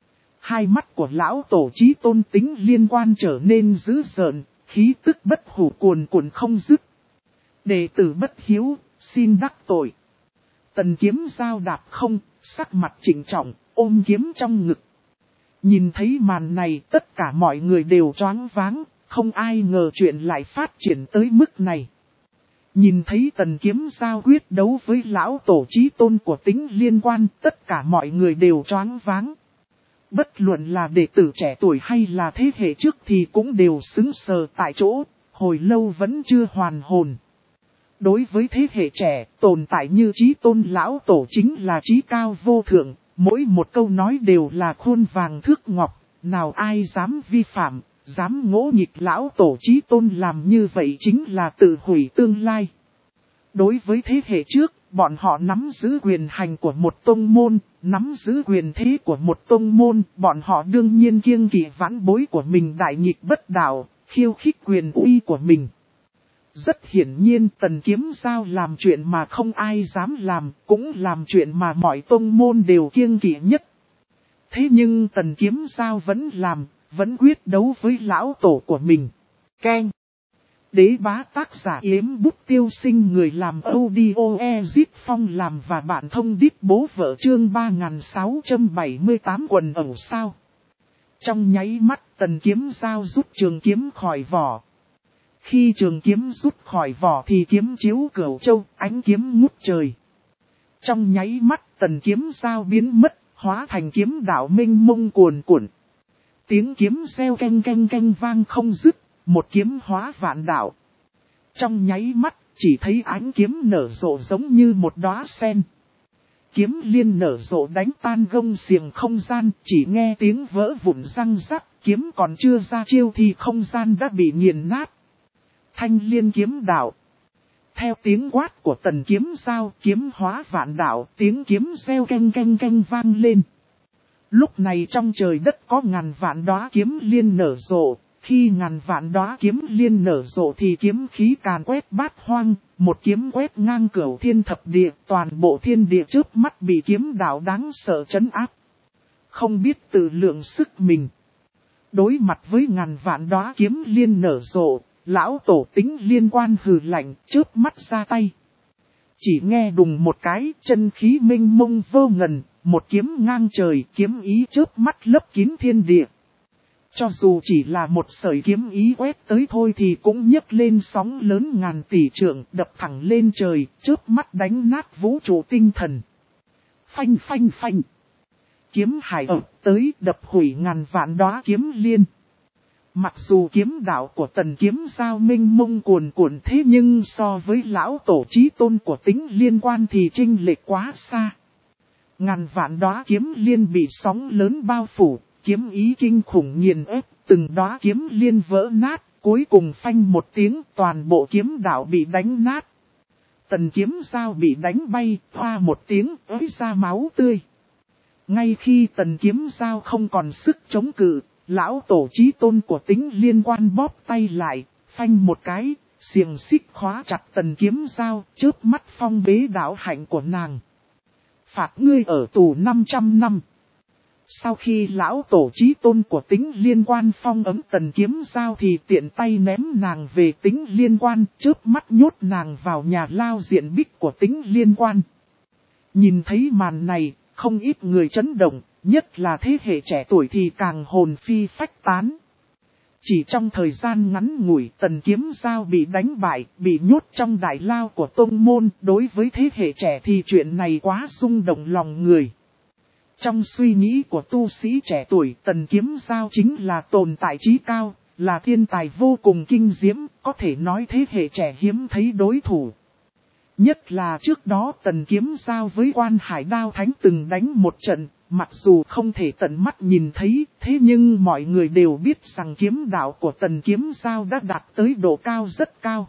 Hai mắt của lão tổ chí tôn Tính Liên Quan trở nên dữ dợn, khí tức bất hủ cuồn cuộn không dứt. Đệ tử bất hiếu, xin đắc tội. Tần Kiếm Giao đạp không, sắc mặt trịnh trọng, ôm kiếm trong ngực. Nhìn thấy màn này, tất cả mọi người đều choáng váng, không ai ngờ chuyện lại phát triển tới mức này. Nhìn thấy Tần Kiếm Giao quyết đấu với lão tổ chí tôn của Tính Liên Quan, tất cả mọi người đều choáng váng. Bất luận là đệ tử trẻ tuổi hay là thế hệ trước thì cũng đều sững sờ tại chỗ, hồi lâu vẫn chưa hoàn hồn. Đối với thế hệ trẻ, tồn tại như chí tôn lão tổ chính là chí cao vô thượng, mỗi một câu nói đều là khuôn vàng thước ngọc, nào ai dám vi phạm, Dám ngỗ nghịch lão tổ chí tôn làm như vậy chính là tự hủy tương lai. Đối với thế hệ trước, bọn họ nắm giữ quyền hành của một tông môn, nắm giữ quyền thế của một tông môn, bọn họ đương nhiên kiêng kỵ vãn bối của mình đại nghịch bất đạo, khiêu khích quyền uy của mình. Rất hiển nhiên Tần Kiếm Giao làm chuyện mà không ai dám làm, cũng làm chuyện mà mọi tông môn đều kiêng kỵ nhất. Thế nhưng Tần Kiếm Giao vẫn làm, vẫn quyết đấu với lão tổ của mình. Keng. Đế bá tác giả Yếm Bút Tiêu Sinh, người làm audio Ezit Phong làm và bạn thông đít bố vợ chương 3678 quần ẩu sao. Trong nháy mắt Tần Kiếm Giao rút trường kiếm khỏi vỏ. Khi trường kiếm rút khỏi vỏ thì kiếm chiếu cửu châu, ánh kiếm ngút trời. Trong nháy mắt Tần Kiếm Giao biến mất, hóa thành kiếm đạo minh mông cuồn cuộn. Tiếng kiếm reo canh canh canh vang không dứt, một kiếm hóa vạn đạo. Trong nháy mắt, chỉ thấy ánh kiếm nở rộ giống như một đóa sen. Kiếm liên nở rộ đánh tan gông xiềng không gian, chỉ nghe tiếng vỡ vụn răng rắc, kiếm còn chưa ra chiêu thì không gian đã bị nghiền nát. Thanh liên kiếm đạo. Theo tiếng quát của Tần Kiếm Giao, kiếm hóa vạn đạo, tiếng kiếm reo canh canh canh vang lên. Lúc này trong trời đất có ngàn vạn đóa kiếm liên nở rộ, khi ngàn vạn đóa kiếm liên nở rộ thì kiếm khí càn quét bát hoang, một kiếm quét ngang cửu thiên thập địa, toàn bộ thiên địa trước mắt bị kiếm đạo đáng sợ trấn áp. Không biết tự lượng sức mình. Đối mặt với ngàn vạn đóa kiếm liên nở rộ, lão tổ Tính Liên Quan hừ lạnh, chớp mắt ra tay. Chỉ nghe đùng một cái, chân khí minh mông vô ngần, một kiếm ngang trời, kiếm ý chớp mắt lấp kín thiên địa. Cho dù chỉ là một sợi kiếm ý quét tới thôi thì cũng nhấc lên sóng lớn ngàn tỷ trượng, đập thẳng lên trời, chớp mắt đánh nát vũ trụ tinh thần. Phanh phanh phanh. Kiếm hải ập tới đập hủy ngàn vạn đóa kiếm liên. Mặc dù kiếm đạo của Tần Kiếm Giao minh mông cuồn cuộn thế nhưng so với lão tổ chí tôn của Tính Liên Quan thì chênh lệch quá xa. Ngàn vạn đóa kiếm liên bị sóng lớn bao phủ, kiếm ý kinh khủng nghiền ép, từng đóa kiếm liên vỡ nát, cuối cùng phanh một tiếng toàn bộ kiếm đạo bị đánh nát. Tần Kiếm Giao bị đánh bay, hoa một tiếng ới ra máu tươi. Ngay khi Tần Kiếm Giao không còn sức chống cự, lão tổ chí tôn của Tính Liên Quan bóp tay lại, phanh một cái, xiềng xích khóa chặt Tần Kiếm Giao, chớp mắt phong bế đạo hạnh của nàng. Phạt ngươi ở tù 500 năm. Sau khi lão tổ chí tôn của Tính Liên Quan phong ấm Tần Kiếm Giao thì tiện tay ném nàng về Tính Liên Quan, chớp mắt nhốt nàng vào nhà lao diện bích của Tính Liên Quan. Nhìn thấy màn này, không ít người chấn động, nhất là thế hệ trẻ tuổi thì càng hồn phi phách tán. Chỉ trong thời gian ngắn ngủi Tần Kiếm Giao bị đánh bại, bị nhốt trong đại lao của tông môn, đối với thế hệ trẻ thì chuyện này quá rung động lòng người. Trong suy nghĩ của tu sĩ trẻ tuổi, Tần Kiếm Giao chính là tồn tại trí cao, là thiên tài vô cùng kinh diễm, có thể nói thế hệ trẻ hiếm thấy đối thủ. Nhất là trước đó Tần Kiếm Giao với Quan Hải Đao Thánh từng đánh một trận, mặc dù không thể tận mắt nhìn thấy, thế nhưng mọi người đều biết rằng kiếm đạo của Tần Kiếm Giao đã đạt tới độ cao rất cao.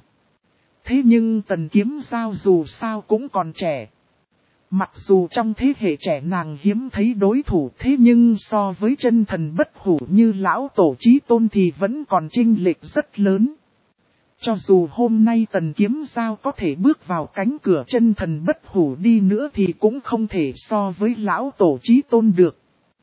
Thế nhưng Tần Kiếm Giao dù sao cũng còn trẻ. Mặc dù trong thế hệ trẻ nàng hiếm thấy đối thủ, thế nhưng so với chân thần bất hủ như lão tổ chí tôn thì vẫn còn chênh lệch rất lớn. Cho dù hôm nay Tần Kiếm Giao có thể bước vào cánh cửa chân thần bất hủ đi nữa thì cũng không thể so với lão tổ chí tôn được.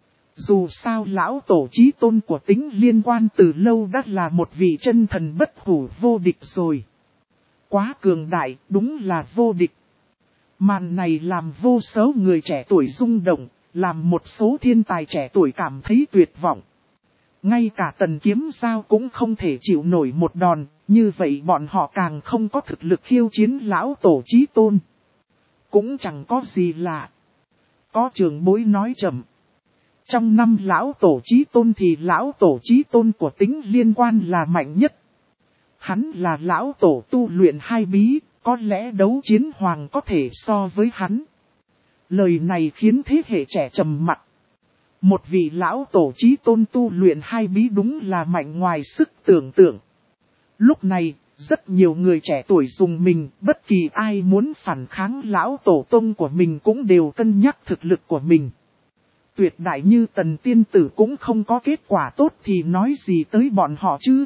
Dù sao lão tổ chí tôn của Tính Liên Quan từ lâu đã là một vị chân thần bất hủ vô địch rồi. Quá cường đại, đúng là vô địch. Màn này làm vô số người trẻ tuổi rung động, làm một số thiên tài trẻ tuổi cảm thấy tuyệt vọng. Ngay cả Tần Kiếm Giao cũng không thể chịu nổi một đòn, như vậy bọn họ càng không có thực lực khiêu chiến lão tổ chí tôn. Cũng chẳng có gì lạ. Có trưởng bối nói chậm. Trong năm lão tổ chí tôn thì lão tổ chí tôn của Tính Liên Quan là mạnh nhất. Hắn là lão tổ tu luyện hai bí, có lẽ đấu chiến hoàng có thể so với hắn. Lời này khiến thế hệ trẻ trầm mặc. Một vị lão tổ chí tôn tu luyện hai bí đúng là mạnh ngoài sức tưởng tượng. Lúc này, rất nhiều người trẻ tuổi dùng mình, bất kỳ ai muốn phản kháng lão tổ tông của mình cũng đều cân nhắc thực lực của mình. Tuyệt đại như Tần tiên tử cũng không có kết quả tốt thì nói gì tới bọn họ chứ.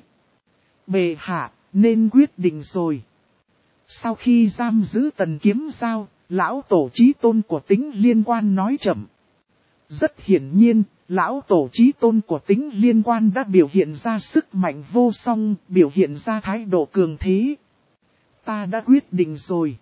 Bệ hạ, nên quyết định rồi. Sau khi giam giữ Tần kiếm giao, lão tổ chí tôn của Tính Liên Quan nói chậm. Rất hiển nhiên, lão tổ chí tôn của Tính Liên Quan đã biểu hiện ra sức mạnh vô song, biểu hiện ra thái độ cường thế. Ta đã quyết định rồi.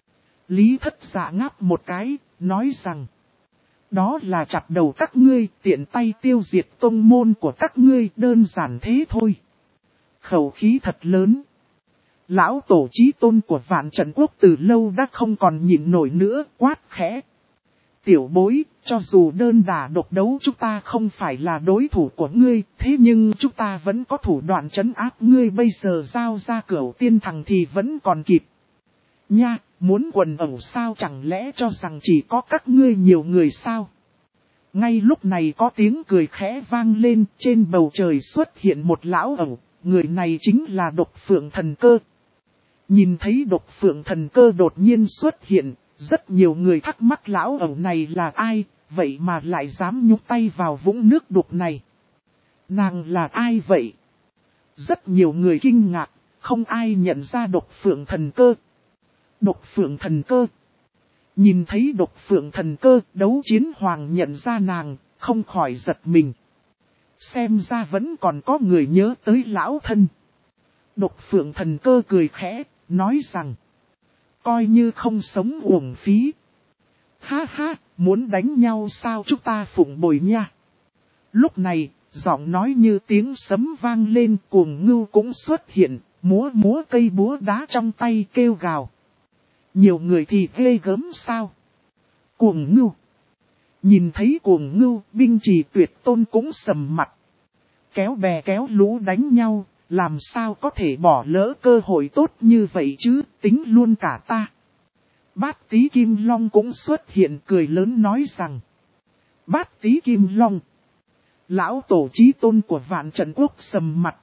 Lý Thất Dạ ngáp một cái, nói rằng. Đó là chặt đầu các ngươi, tiện tay tiêu diệt tông môn của các ngươi, đơn giản thế thôi. Khẩu khí thật lớn. Lão tổ chí tôn của Vạn Trận Quốc từ lâu đã không còn nhịn nổi nữa, quát khẽ. Tiểu bối, cho dù đơn đả độc đấu chúng ta không phải là đối thủ của ngươi, thế nhưng chúng ta vẫn có thủ đoạn trấn áp ngươi, bây giờ giao ra Cửu Tiên Thằng thì vẫn còn kịp. Nha, muốn quần ẩu sao, chẳng lẽ cho rằng chỉ có các ngươi nhiều người sao? Ngay lúc này có tiếng cười khẽ vang lên, trên bầu trời xuất hiện một lão ẩu, người này chính là Độc Phượng Thần Cơ. Nhìn thấy Độc Phượng Thần Cơ đột nhiên xuất hiện, rất nhiều người thắc mắc lão ẩu này là ai, vậy mà lại dám nhúc tay vào vũng nước đục này. Nàng là ai vậy? Rất nhiều người kinh ngạc, không ai nhận ra Độc Phượng Thần Cơ. Độc Phượng Thần Cơ. Nhìn thấy Độc Phượng Thần Cơ, Đấu Chiến Hoàng nhận ra nàng, không khỏi giật mình. Xem ra vẫn còn có người nhớ tới lão thân. Độc Phượng Thần Cơ cười khẽ, nói rằng. Coi như không sống uổng phí. Ha ha, muốn đánh nhau sao, chúng ta phụng bồi nha. Lúc này, giọng nói như tiếng sấm vang lên, Cuồng Ngưu cũng xuất hiện, múa cây búa đá trong tay kêu gào. Nhiều người thì ghê gớm sao. Cuồng Ngưu. Nhìn thấy Cuồng Ngưu, binh trì Tuyệt Tôn cũng sầm mặt. Kéo bè kéo lũ đánh nhau, làm sao có thể bỏ lỡ cơ hội tốt như vậy chứ, tính luôn cả ta. Bát Tí Kim Long cũng xuất hiện, cười lớn nói rằng. Bát Tí Kim Long. Lão tổ chí tôn của Vạn Trận Quốc sầm mặt.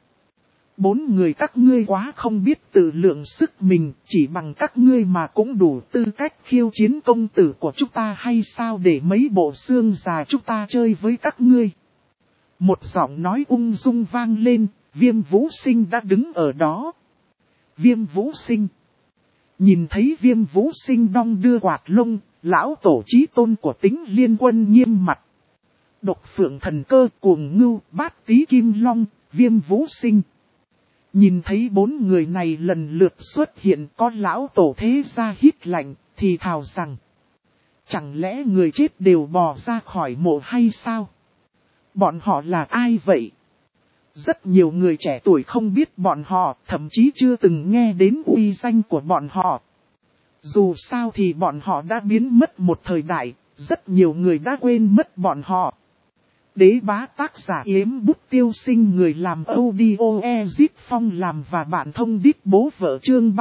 4 người các ngươi quá không biết tự lượng sức mình, chỉ bằng các ngươi mà cũng đủ tư cách khiêu chiến công tử của chúng ta hay sao, để mấy bộ xương già chúng ta chơi với các ngươi. Một giọng nói ung dung vang lên, Viêm Vũ Sinh đã đứng ở đó. Viêm Vũ Sinh. Nhìn thấy Viêm Vũ Sinh đong đưa quạt lông, lão tổ chí tôn của Tính Liên Quân nghiêm mặt. Độc Phượng Thần Cơ, Cuồng Ngưu, Bát Tí Kim Long, Viêm Vũ Sinh. Nhìn thấy 4 người này lần lượt xuất hiện, có lão tổ thế gia hít lạnh, thì thào rằng. Chẳng lẽ người chết đều bò ra khỏi mộ hay sao? Bọn họ là ai vậy? Rất nhiều người trẻ tuổi không biết bọn họ, thậm chí chưa từng nghe đến uy danh của bọn họ. Dù sao thì bọn họ đã biến mất một thời đại, rất nhiều người đã quên mất bọn họ. Đế bá tác giả Yếm Bút Tiêu Sinh, người làm audio Ezip Phong làm và bạn thông đít bố vợ, chương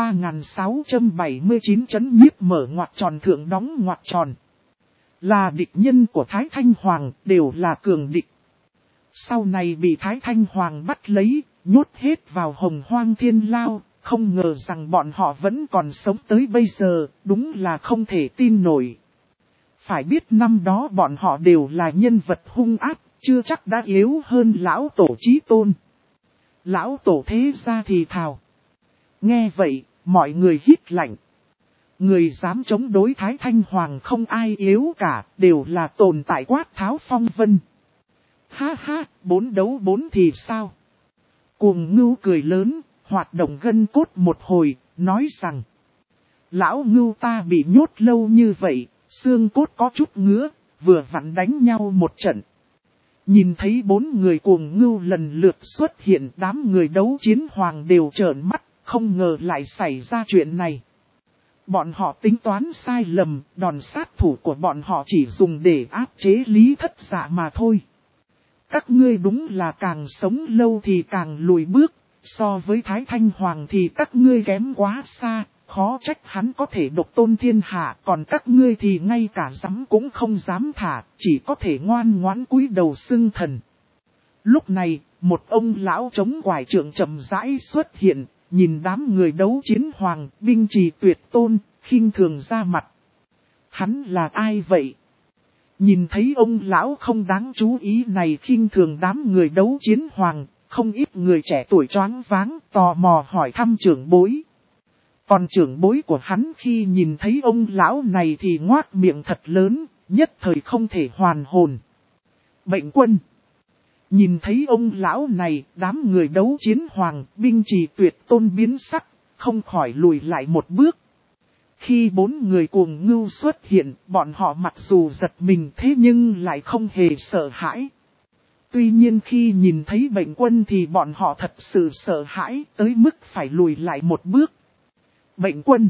3679 chấn nhiếp mở ngoặc tròn thượng đóng ngoặc tròn. Là địch nhân của Thái Thanh Hoàng, đều là cường địch. Sau này bị Thái Thanh Hoàng bắt lấy, nhốt hết vào Hồng Hoang Thiên Lao, không ngờ rằng bọn họ vẫn còn sống tới bây giờ, đúng là không thể tin nổi. Phải biết năm đó bọn họ đều là nhân vật hung ác, chưa chắc đã yếu hơn lão tổ chí tôn. Lão tổ thế gia thì thào. Nghe vậy, mọi người hít lạnh. Người dám chống đối Thái Thanh Hoàng không ai yếu cả, đều là tồn tại quát tháo phong vân. Ha ha, 4 đấu 4 thì sao? Cuồng Ngưu cười lớn, hoạt động gân cốt một hồi, nói rằng. Lão Ngưu ta bị nhốt lâu như vậy, xương cốt có chút ngứa, vừa vặn đánh nhau một trận. Nhìn thấy 4 người Cuồng Ngưu lần lượt xuất hiện, đám người Đấu Chiến Hoàng đều trợn mắt, không ngờ lại xảy ra chuyện này. Bọn họ tính toán sai lầm, đòn sát thủ của bọn họ chỉ dùng để áp chế Lý Thất Dạ mà thôi. Các ngươi đúng là càng sống lâu thì càng lùi bước, so với Thái Thanh Hoàng thì các ngươi kém quá xa, khó trách hắn có thể độc tôn thiên hạ, còn các ngươi thì ngay cả dám cũng không dám thả, chỉ có thể ngoan ngoãn cúi đầu xưng thần. Lúc này, một ông lão chống quải trượng chậm rãi xuất hiện, nhìn đám người đấu chiến hoàng, binh trì tuyệt tôn, khinh thường ra mặt. Hắn là ai vậy? Nhìn thấy ông lão không đáng chú ý này khinh thường đám người đấu chiến hoàng, không ít người trẻ tuổi choáng váng, tò mò hỏi thăm trưởng bối. Còn trưởng bối của hắn khi nhìn thấy ông lão này thì ngoác miệng thật lớn, nhất thời không thể hoàn hồn. Bệnh quân. Nhìn thấy ông lão này, đám người đấu chiến hoàng, binh trì tuyệt tôn biến sắc, không khỏi lùi lại một bước. Khi 4 người cuồng ngưu xuất hiện, bọn họ mặc dù giật mình thế nhưng lại không hề sợ hãi. Tuy nhiên khi nhìn thấy bệnh quân thì bọn họ thật sự sợ hãi tới mức phải lùi lại một bước. Bệnh quân.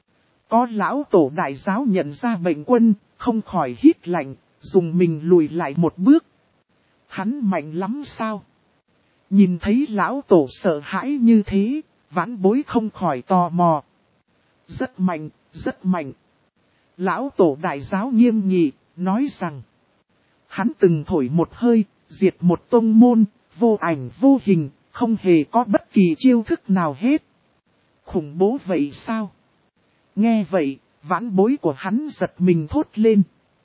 Có lão tổ đại giáo nhận ra bệnh quân, không khỏi hít lạnh, dùng mình lùi lại một bước. Hắn mạnh lắm sao? Nhìn thấy lão tổ sợ hãi như thế, vãn bối không khỏi tò mò. Rất mạnh, rất mạnh. Lão tổ đại giáo nghiêm nghị, nói rằng. Hắn từng thổi một hơi, diệt một tông môn, vô ảnh vô hình, không hề có bất kỳ chiêu thức nào hết. Khủng bố vậy sao? Nghe vậy, vãn bối của hắn giật mình thốt lên.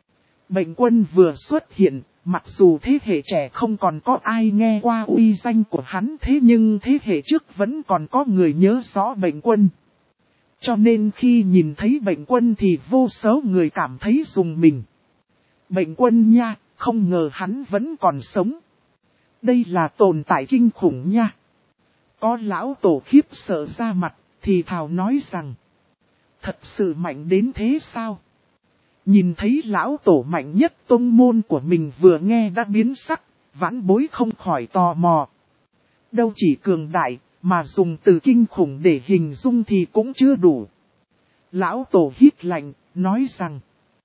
Bệnh quân vừa xuất hiện, mặc dù thế hệ trẻ không còn có ai nghe qua uy danh của hắn thế nhưng thế hệ trước vẫn còn có người nhớ rõ bệnh quân. Cho nên khi nhìn thấy bệnh quân thì vô số người cảm thấy rùng mình. Bệnh quân nha, không ngờ hắn vẫn còn sống. Đây là tồn tại kinh khủng nha. Có lão tổ khiếp sợ ra mặt, thì thào nói rằng. Thật sự mạnh đến thế sao? Nhìn thấy lão tổ mạnh nhất tông môn của mình vừa nghe đã biến sắc, vãn bối không khỏi tò mò. Đâu chỉ cường đại, mà dùng từ kinh khủng để hình dung thì cũng chưa đủ. Lão tổ hít lạnh, nói rằng.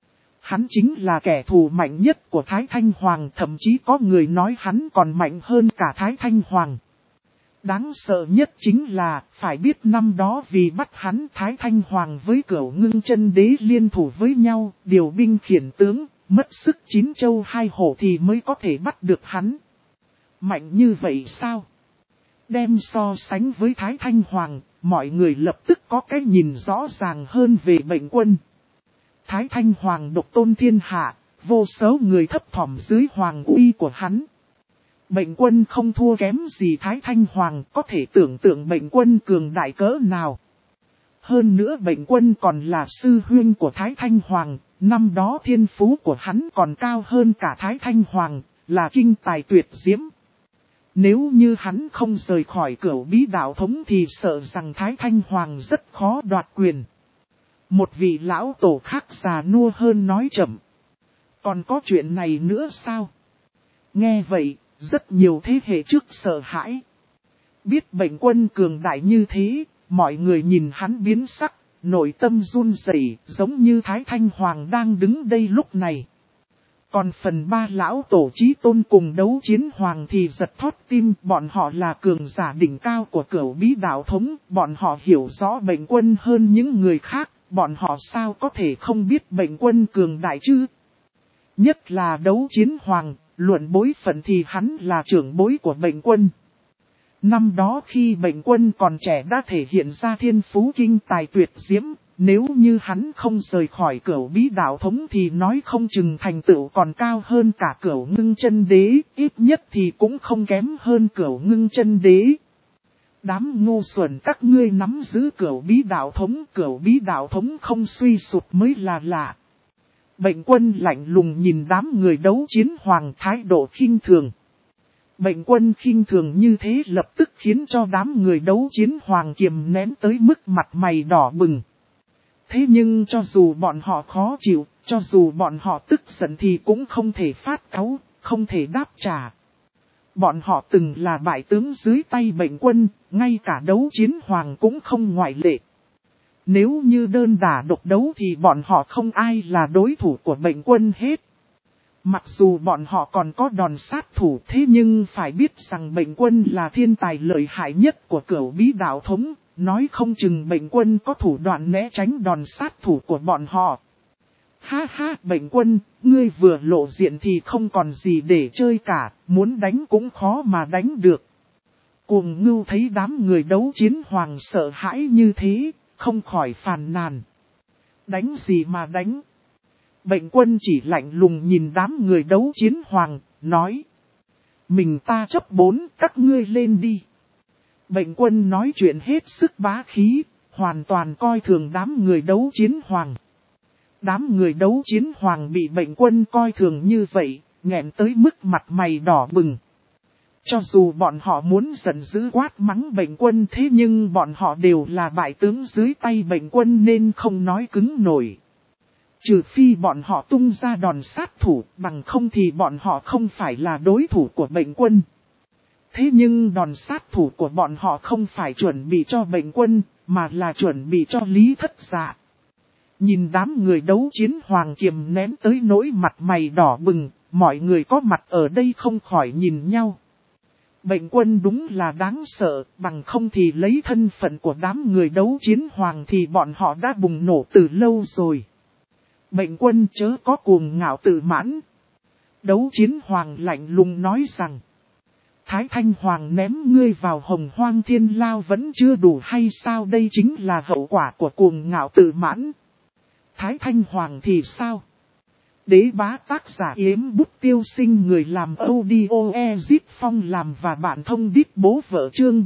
Hắn chính là kẻ thù mạnh nhất của Thái Thanh Hoàng, thậm chí có người nói hắn còn mạnh hơn cả Thái Thanh Hoàng. Đáng sợ nhất chính là, phải biết năm đó vì bắt hắn Thái Thanh Hoàng với Cửu Ngưng Chân Đế liên thủ với nhau, điều binh khiển tướng, mất sức 9 châu 2 hổ thì mới có thể bắt được hắn. Mạnh như vậy sao? Đem so sánh với Thái Thanh Hoàng, mọi người lập tức có cái nhìn rõ ràng hơn về bệnh quân. Thái Thanh Hoàng độc tôn thiên hạ, vô số người thấp thỏm dưới hoàng uy của hắn. Bệnh quân không thua kém gì Thái Thanh Hoàng, có thể tưởng tượng bệnh quân cường đại cỡ nào. Hơn nữa bệnh quân còn là sư huynh của Thái Thanh Hoàng, năm đó thiên phú của hắn còn cao hơn cả Thái Thanh Hoàng, là kinh tài tuyệt diễm. Nếu như hắn không rời khỏi Cửu Bí Đạo Thống thì sợ rằng Thái Thanh Hoàng rất khó đoạt quyền. Một vị lão tổ khác già nua hơn nói chậm. Còn có chuyện này nữa sao? Nghe vậy, rất nhiều thế hệ trước sợ hãi. Biết bệnh quân cường đại như thế, mọi người nhìn hắn biến sắc, nội tâm run rẩy, giống như Thái Thanh Hoàng đang đứng đây lúc này. Còn phần 3 lão tổ chí tôn cùng đấu chiến hoàng thì giật thót tim, bọn họ là cường giả đỉnh cao của Cửu Bí Đạo Thống, bọn họ hiểu rõ bệnh quân hơn những người khác, bọn họ sao có thể không biết bệnh quân cường đại chứ? Nhất là đấu chiến hoàng, luận bối phận thì hắn là trưởng bối của bệnh quân. Năm đó khi bệnh quân còn trẻ đã thể hiện ra thiên phú kinh tài tuyệt diễm, nếu như hắn không rời khỏi Cửu Bí Đạo Thống thì nói không chừng thành tựu còn cao hơn cả Cửu Ngưng Chân Đế, ít nhất thì cũng không kém hơn Cửu Ngưng Chân Đế. Đám ngu xuẩn các ngươi nắm giữ Cửu Bí Đạo Thống không suy sụp mới là lạ. Bệnh quân lạnh lùng nhìn đám người đấu chiến hoàng thái độ khinh thường. Bệnh quân khinh thường như thế lập tức khiến cho đám người đấu chiến hoàng kiềm nén tới mức mặt mày đỏ bừng. Thế nhưng cho dù bọn họ khó chịu, cho dù bọn họ tức giận thì cũng không thể phát cáu, không thể đáp trả. Bọn họ từng là bại tướng dưới tay bệnh quân, ngay cả đấu chiến hoàng cũng không ngoại lệ. Nếu như đơn đả độc đấu thì bọn họ không ai là đối thủ của bệnh quân hết. Mặc dù bọn họ còn có đòn sát thủ thế nhưng phải biết rằng bệnh quân là thiên tài lợi hại nhất của Cửu Bí Đạo Thống, nói không chừng bệnh quân có thủ đoạn né tránh đòn sát thủ của bọn họ. Ha ha, bệnh quân, ngươi vừa lộ diện thì không còn gì để chơi cả, muốn đánh cũng khó mà đánh được. Cuồng Ngưu thấy đám người đấu chiến hoàng sợ hãi như thế, không khỏi phàn nàn. Đánh gì mà đánh? Bệnh quân chỉ lạnh lùng nhìn đám người đấu chiến hoàng, nói. Mình ta chấp 4, các ngươi lên đi. Bệnh quân nói chuyện hết sức bá khí, hoàn toàn coi thường đám người đấu chiến hoàng. Đám người đấu chiến hoàng bị bệnh quân coi thường như vậy, nghẹn tới mức mặt mày đỏ bừng. Cho dù bọn họ muốn giận dữ quát mắng bệnh quân thế nhưng bọn họ đều là bại tướng dưới tay bệnh quân nên không nói cứng nổi. Trừ phi bọn họ tung ra đòn sát thủ, bằng không thì bọn họ không phải là đối thủ của bệnh quân. Thế nhưng đòn sát thủ của bọn họ không phải chuẩn bị cho bệnh quân, mà là chuẩn bị cho Lý Thất Dạ. Nhìn đám người đấu chiến hoàng kiềm nén tới nỗi mặt mày đỏ bừng, mọi người có mặt ở đây không khỏi nhìn nhau. Bệnh quân đúng là đáng sợ, bằng không thì lấy thân phận của đám người đấu chiến hoàng thì bọn họ đã bùng nổ từ lâu rồi. Bệnh quân chớ có cuồng ngạo tự mãn. Đấu chiến hoàng lạnh lùng nói rằng. Thái Thanh Hoàng ném ngươi vào Hồng Hoang Thiên Lao vẫn chưa đủ hay sao, đây chính là hậu quả của cuồng ngạo tự mãn. Thái Thanh Hoàng thì sao? Đế bá tác giả Yếm Bút Tiêu Sinh, người làm audio Ezip Phong làm và bạn thông đít bố vợ, chương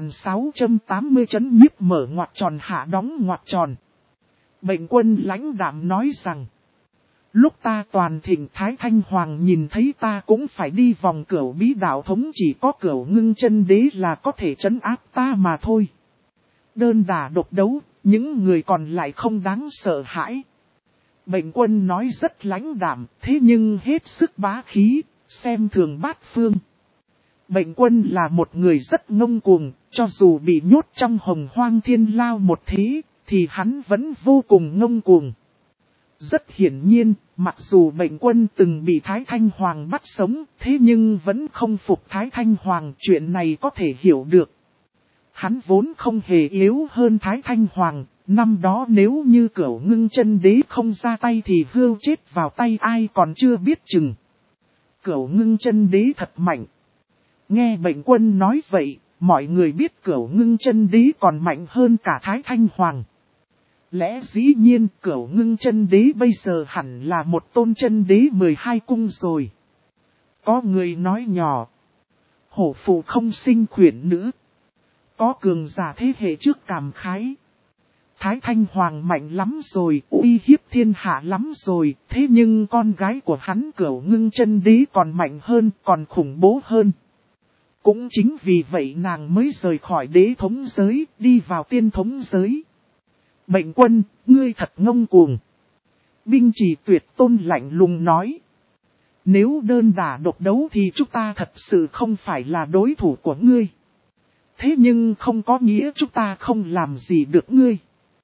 3680 chấn nhiếp mở ngoặc tròn hạ đóng ngoặc tròn. Bệnh quân lãnh đạm nói rằng. Lúc ta toàn thịnh Thái Thanh Hoàng nhìn thấy ta cũng phải đi vòng cửu bí đạo thống, chỉ có cửu ngưng chân đế là có thể trấn áp ta mà thôi. Đơn đả độc đấu, những người còn lại không đáng sợ hãi. Bệnh quân nói rất lãnh đạm, thế nhưng hết sức bá khí, xem thường bát phương. Bệnh quân là một người rất ngông cuồng, cho dù bị nhốt trong Hồng Hoang Thiên Lao một thế, thì hắn vẫn vô cùng ngông cuồng. Rất hiển nhiên, mặc dù bệnh quân từng bị Thái Thanh Hoàng bắt sống, thế nhưng vẫn không phục Thái Thanh Hoàng, chuyện này có thể hiểu được. Hắn vốn không hề yếu hơn Thái Thanh Hoàng, năm đó nếu như Cửu Ngưng Chân Đế không ra tay thì hươu chết vào tay ai còn chưa biết chừng. Cửu Ngưng Chân Đế thật mạnh. Nghe bệnh quân nói vậy, mọi người biết Cửu Ngưng Chân Đế còn mạnh hơn cả Thái Thanh Hoàng. Lẽ dĩ nhiên Cửu Ngưng Chân Đế bây giờ hẳn là một tôn chân đế 12 cung rồi. Có người nói nhỏ. Hổ phụ không sinh khuyển nữ. Có cường giả thế hệ trước cảm khái. Thái Thanh Hoàng mạnh lắm rồi, uy hiếp thiên hạ lắm rồi, thế nhưng con gái của hắn Cửu Ngưng Chân Đế còn mạnh hơn, còn khủng bố hơn. Cũng chính vì vậy nàng mới rời khỏi đế thống giới, đi vào tiên thống giới. Bệnh quân, ngươi thật ngông cuồng. Binh Chỉ Tuyệt Tôn lạnh lùng nói. Nếu đơn đả độc đấu thì chúng ta thật sự không phải là đối thủ của ngươi. Thế nhưng không có nghĩa chúng ta không làm gì được ngươi.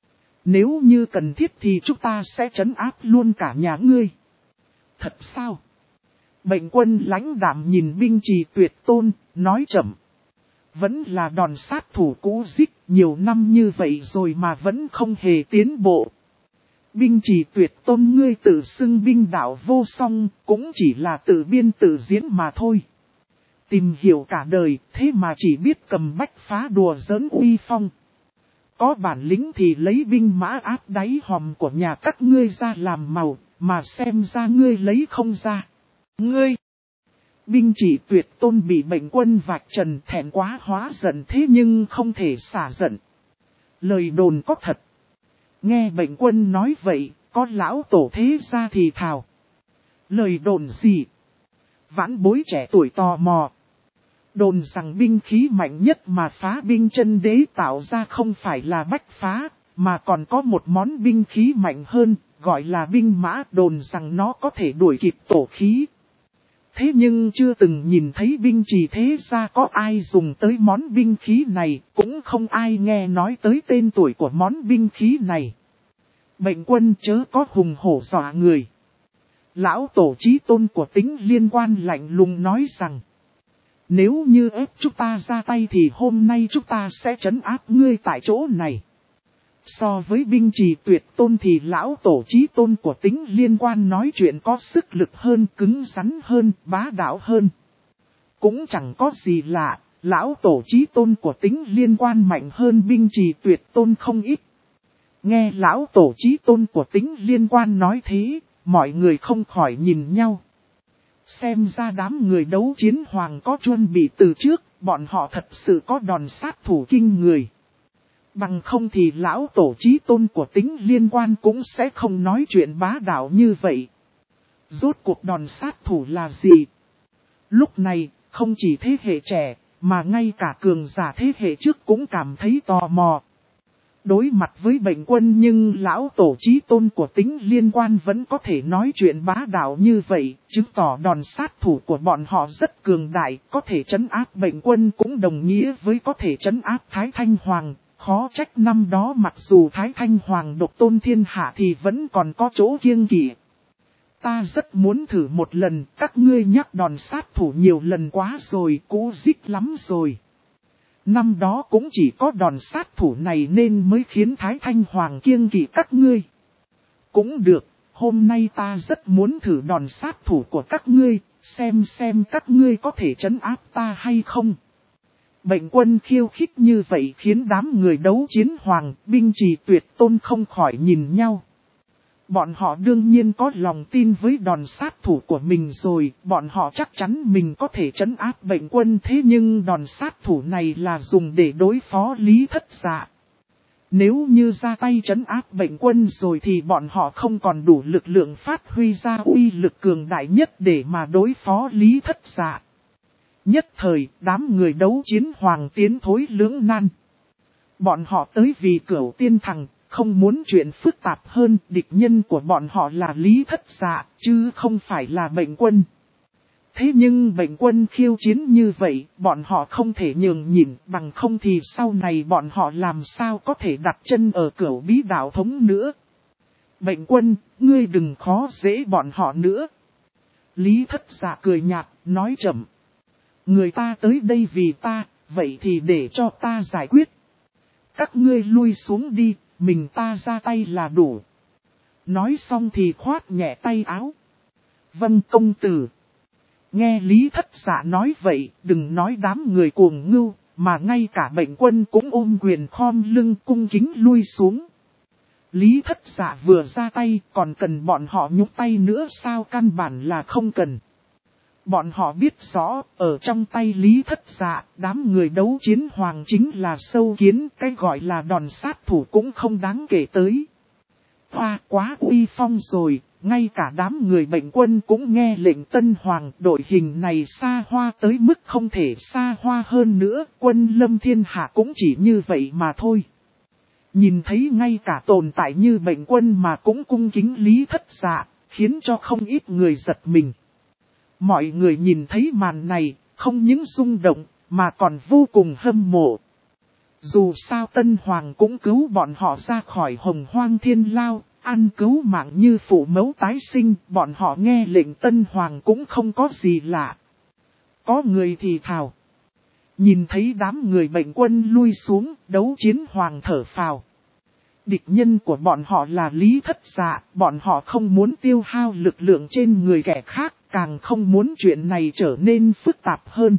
Nếu như cần thiết thì chúng ta sẽ trấn áp luôn cả nhà ngươi. Thật sao? Bệnh quân lãnh đạm nhìn Binh Trì Tuyệt Tôn, nói chậm. Vẫn là đòn sát thủ cũ dích, nhiều năm như vậy rồi mà vẫn không hề tiến bộ. Binh Trì Tuyệt Tôn, ngươi tự xưng binh đạo vô song, cũng chỉ là tự biên tự diễn mà thôi. Tìm hiểu cả đời, thế mà chỉ biết cầm bách phá đùa giỡn uy phong. Có bản lĩnh thì lấy binh mã áp đáy hòm của nhà các ngươi ra làm màu, mà xem ra ngươi lấy không ra. Ngươi! Binh Chỉ Tuyệt Tôn bị bệnh quân vạch trần, thẹn quá hóa giận, thế nhưng không thể xả giận. Lời đồn có thật. Nghe bệnh quân nói vậy, có lão tổ thế ra thì thào. Lời đồn gì? Vãn bối trẻ tuổi tò mò. Đồn rằng binh khí mạnh nhất mà Phá Binh Chân Đế tạo ra không phải là bách phá, mà còn có một món binh khí mạnh hơn, gọi là binh mã, đồn rằng nó có thể đuổi kịp tổ khí. Thế nhưng chưa từng nhìn thấy binh Trì thế ra có ai dùng tới món binh khí này, cũng không ai nghe nói tới tên tuổi của món binh khí này. Bệnh quân chớ có hùng hổ dọa người. Lão tổ chí tôn của Tính Liên Quan lạnh lùng nói rằng. Nếu như ép chúng ta ra tay thì hôm nay chúng ta sẽ trấn áp ngươi tại chỗ này. So với binh trì tuyệt tôn thì lão tổ chí tôn của Tính Liên Quan nói chuyện có sức lực hơn, cứng rắn hơn, bá đạo hơn. Cũng chẳng có gì lạ, lão tổ chí tôn của Tính Liên Quan mạnh hơn binh trì tuyệt tôn không ít. Nghe lão tổ chí tôn của Tính Liên Quan nói thế, mọi người không khỏi nhìn nhau. Xem ra đám người đấu chiến hoàng có chuẩn bị từ trước, bọn họ thật sự có đòn sát thủ kinh người. Bằng không thì lão tổ chí tôn của Tính Liên Quan cũng sẽ không nói chuyện bá đạo như vậy. Rốt cuộc đòn sát thủ là gì? Lúc này, không chỉ thế hệ trẻ, mà ngay cả cường giả thế hệ trước cũng cảm thấy tò mò. Đối mặt với bệnh quân nhưng lão tổ chí tôn của Tính Liên Quan vẫn có thể nói chuyện bá đạo như vậy, chứng tỏ đòn sát thủ của bọn họ rất cường đại, có thể trấn áp bệnh quân cũng đồng nghĩa với có thể trấn áp Thái Thanh Hoàng. Khó trách năm đó mặc dù Thái Thanh Hoàng độc tôn thiên hạ thì vẫn còn có chỗ kiêng kỵ. Ta rất muốn thử một lần, các ngươi nhắc đòn sát thủ nhiều lần quá rồi, cũ dích lắm rồi. Năm đó cũng chỉ có đòn sát thủ này nên mới khiến Thái Thanh Hoàng kiêng kỵ các ngươi. Cũng được, hôm nay ta rất muốn thử đòn sát thủ của các ngươi, xem các ngươi có thể trấn áp ta hay không. Bệnh quân khiêu khích như vậy khiến đám người đấu chiến hoàng, binh trì tuyệt tôn không khỏi nhìn nhau. Bọn họ đương nhiên có lòng tin với đòn sát thủ của mình rồi, bọn họ chắc chắn mình có thể trấn áp bệnh quân thế nhưng đòn sát thủ này là dùng để đối phó Lý Thất Dạ. Nếu như ra tay trấn áp bệnh quân rồi thì bọn họ không còn đủ lực lượng phát huy ra uy lực cường đại nhất để mà đối phó Lý Thất Dạ. Nhất thời, đám người đấu chiến hoàng tiến thối lưỡng nan. Bọn họ tới vì Cửu Tiên Thằng, không muốn chuyện phức tạp hơn, địch nhân của bọn họ là Lý Thất Dạ, chứ không phải là bệnh quân. Thế nhưng bệnh quân khiêu chiến như vậy, bọn họ không thể nhường nhịn, bằng không thì sau này bọn họ làm sao có thể đặt chân ở Cửu Bí Đạo Thống nữa. Bệnh quân, ngươi đừng khó dễ bọn họ nữa. Lý Thất Dạ cười nhạt, nói chậm. Người ta tới đây vì ta, vậy thì để cho ta giải quyết. Các ngươi lui xuống đi, mình ta ra tay là đủ. Nói xong thì khoát nhẹ tay áo. Vâng công tử. Nghe Lý Thất Dạ nói vậy, đừng nói đám người cuồng ngưu, mà ngay cả bệnh quân cũng ôm quyền khom lưng cung kính lui xuống. Lý Thất Dạ vừa ra tay, còn cần bọn họ nhúc tay nữa sao? Căn bản là không cần. Bọn họ biết rõ, ở trong tay Lý Thất Dạ, đám người đấu chiến hoàng chính là sâu kiến, cái gọi là đòn sát thủ cũng không đáng kể tới. Hoa quá uy phong rồi, ngay cả đám người bệnh quân cũng nghe lệnh Tân Hoàng, đội hình này xa hoa tới mức không thể xa hoa hơn nữa, quân lâm thiên hạ cũng chỉ như vậy mà thôi. Nhìn thấy ngay cả tồn tại như bệnh quân mà cũng cung kính Lý Thất Dạ, khiến cho không ít người giật mình. Mọi người nhìn thấy màn này, không những rung động, mà còn vô cùng hâm mộ. Dù sao Tân Hoàng cũng cứu bọn họ ra khỏi Hồng Hoang Thiên Lao, ăn cứu mạng như phụ mẫu tái sinh, bọn họ nghe lệnh Tân Hoàng cũng không có gì lạ. Có người thì thào. Nhìn thấy đám người bệnh quân lui xuống, đấu chiến hoàng thở phào. Địch nhân của bọn họ là Lý Thất Dạ, bọn họ không muốn tiêu hao lực lượng trên người kẻ khác, càng không muốn chuyện này trở nên phức tạp hơn.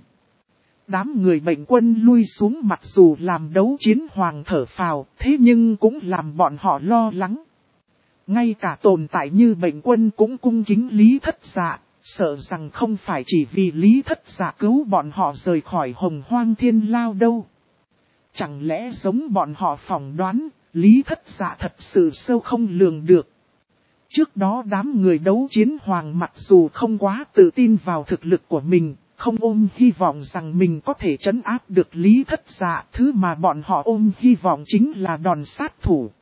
Đám người bệnh quân lui xuống mặc dù làm đấu chiến hoàng thở phào, thế nhưng cũng làm bọn họ lo lắng. Ngay cả tồn tại như bệnh quân cũng cung kính Lý Thất Dạ, sợ rằng không phải chỉ vì Lý Thất Dạ cứu bọn họ rời khỏi Hồng Hoang Thiên Lao đâu. Chẳng lẽ giống bọn họ phỏng đoán, Lý Thất Dạ thật sự sâu không lường được. Trước đó đám người đấu chiến hoàng mặc dù không quá tự tin vào thực lực của mình, không ôm hy vọng rằng mình có thể trấn áp được Lý Thất Dạ, thứ mà bọn họ ôm hy vọng chính là đòn sát thủ.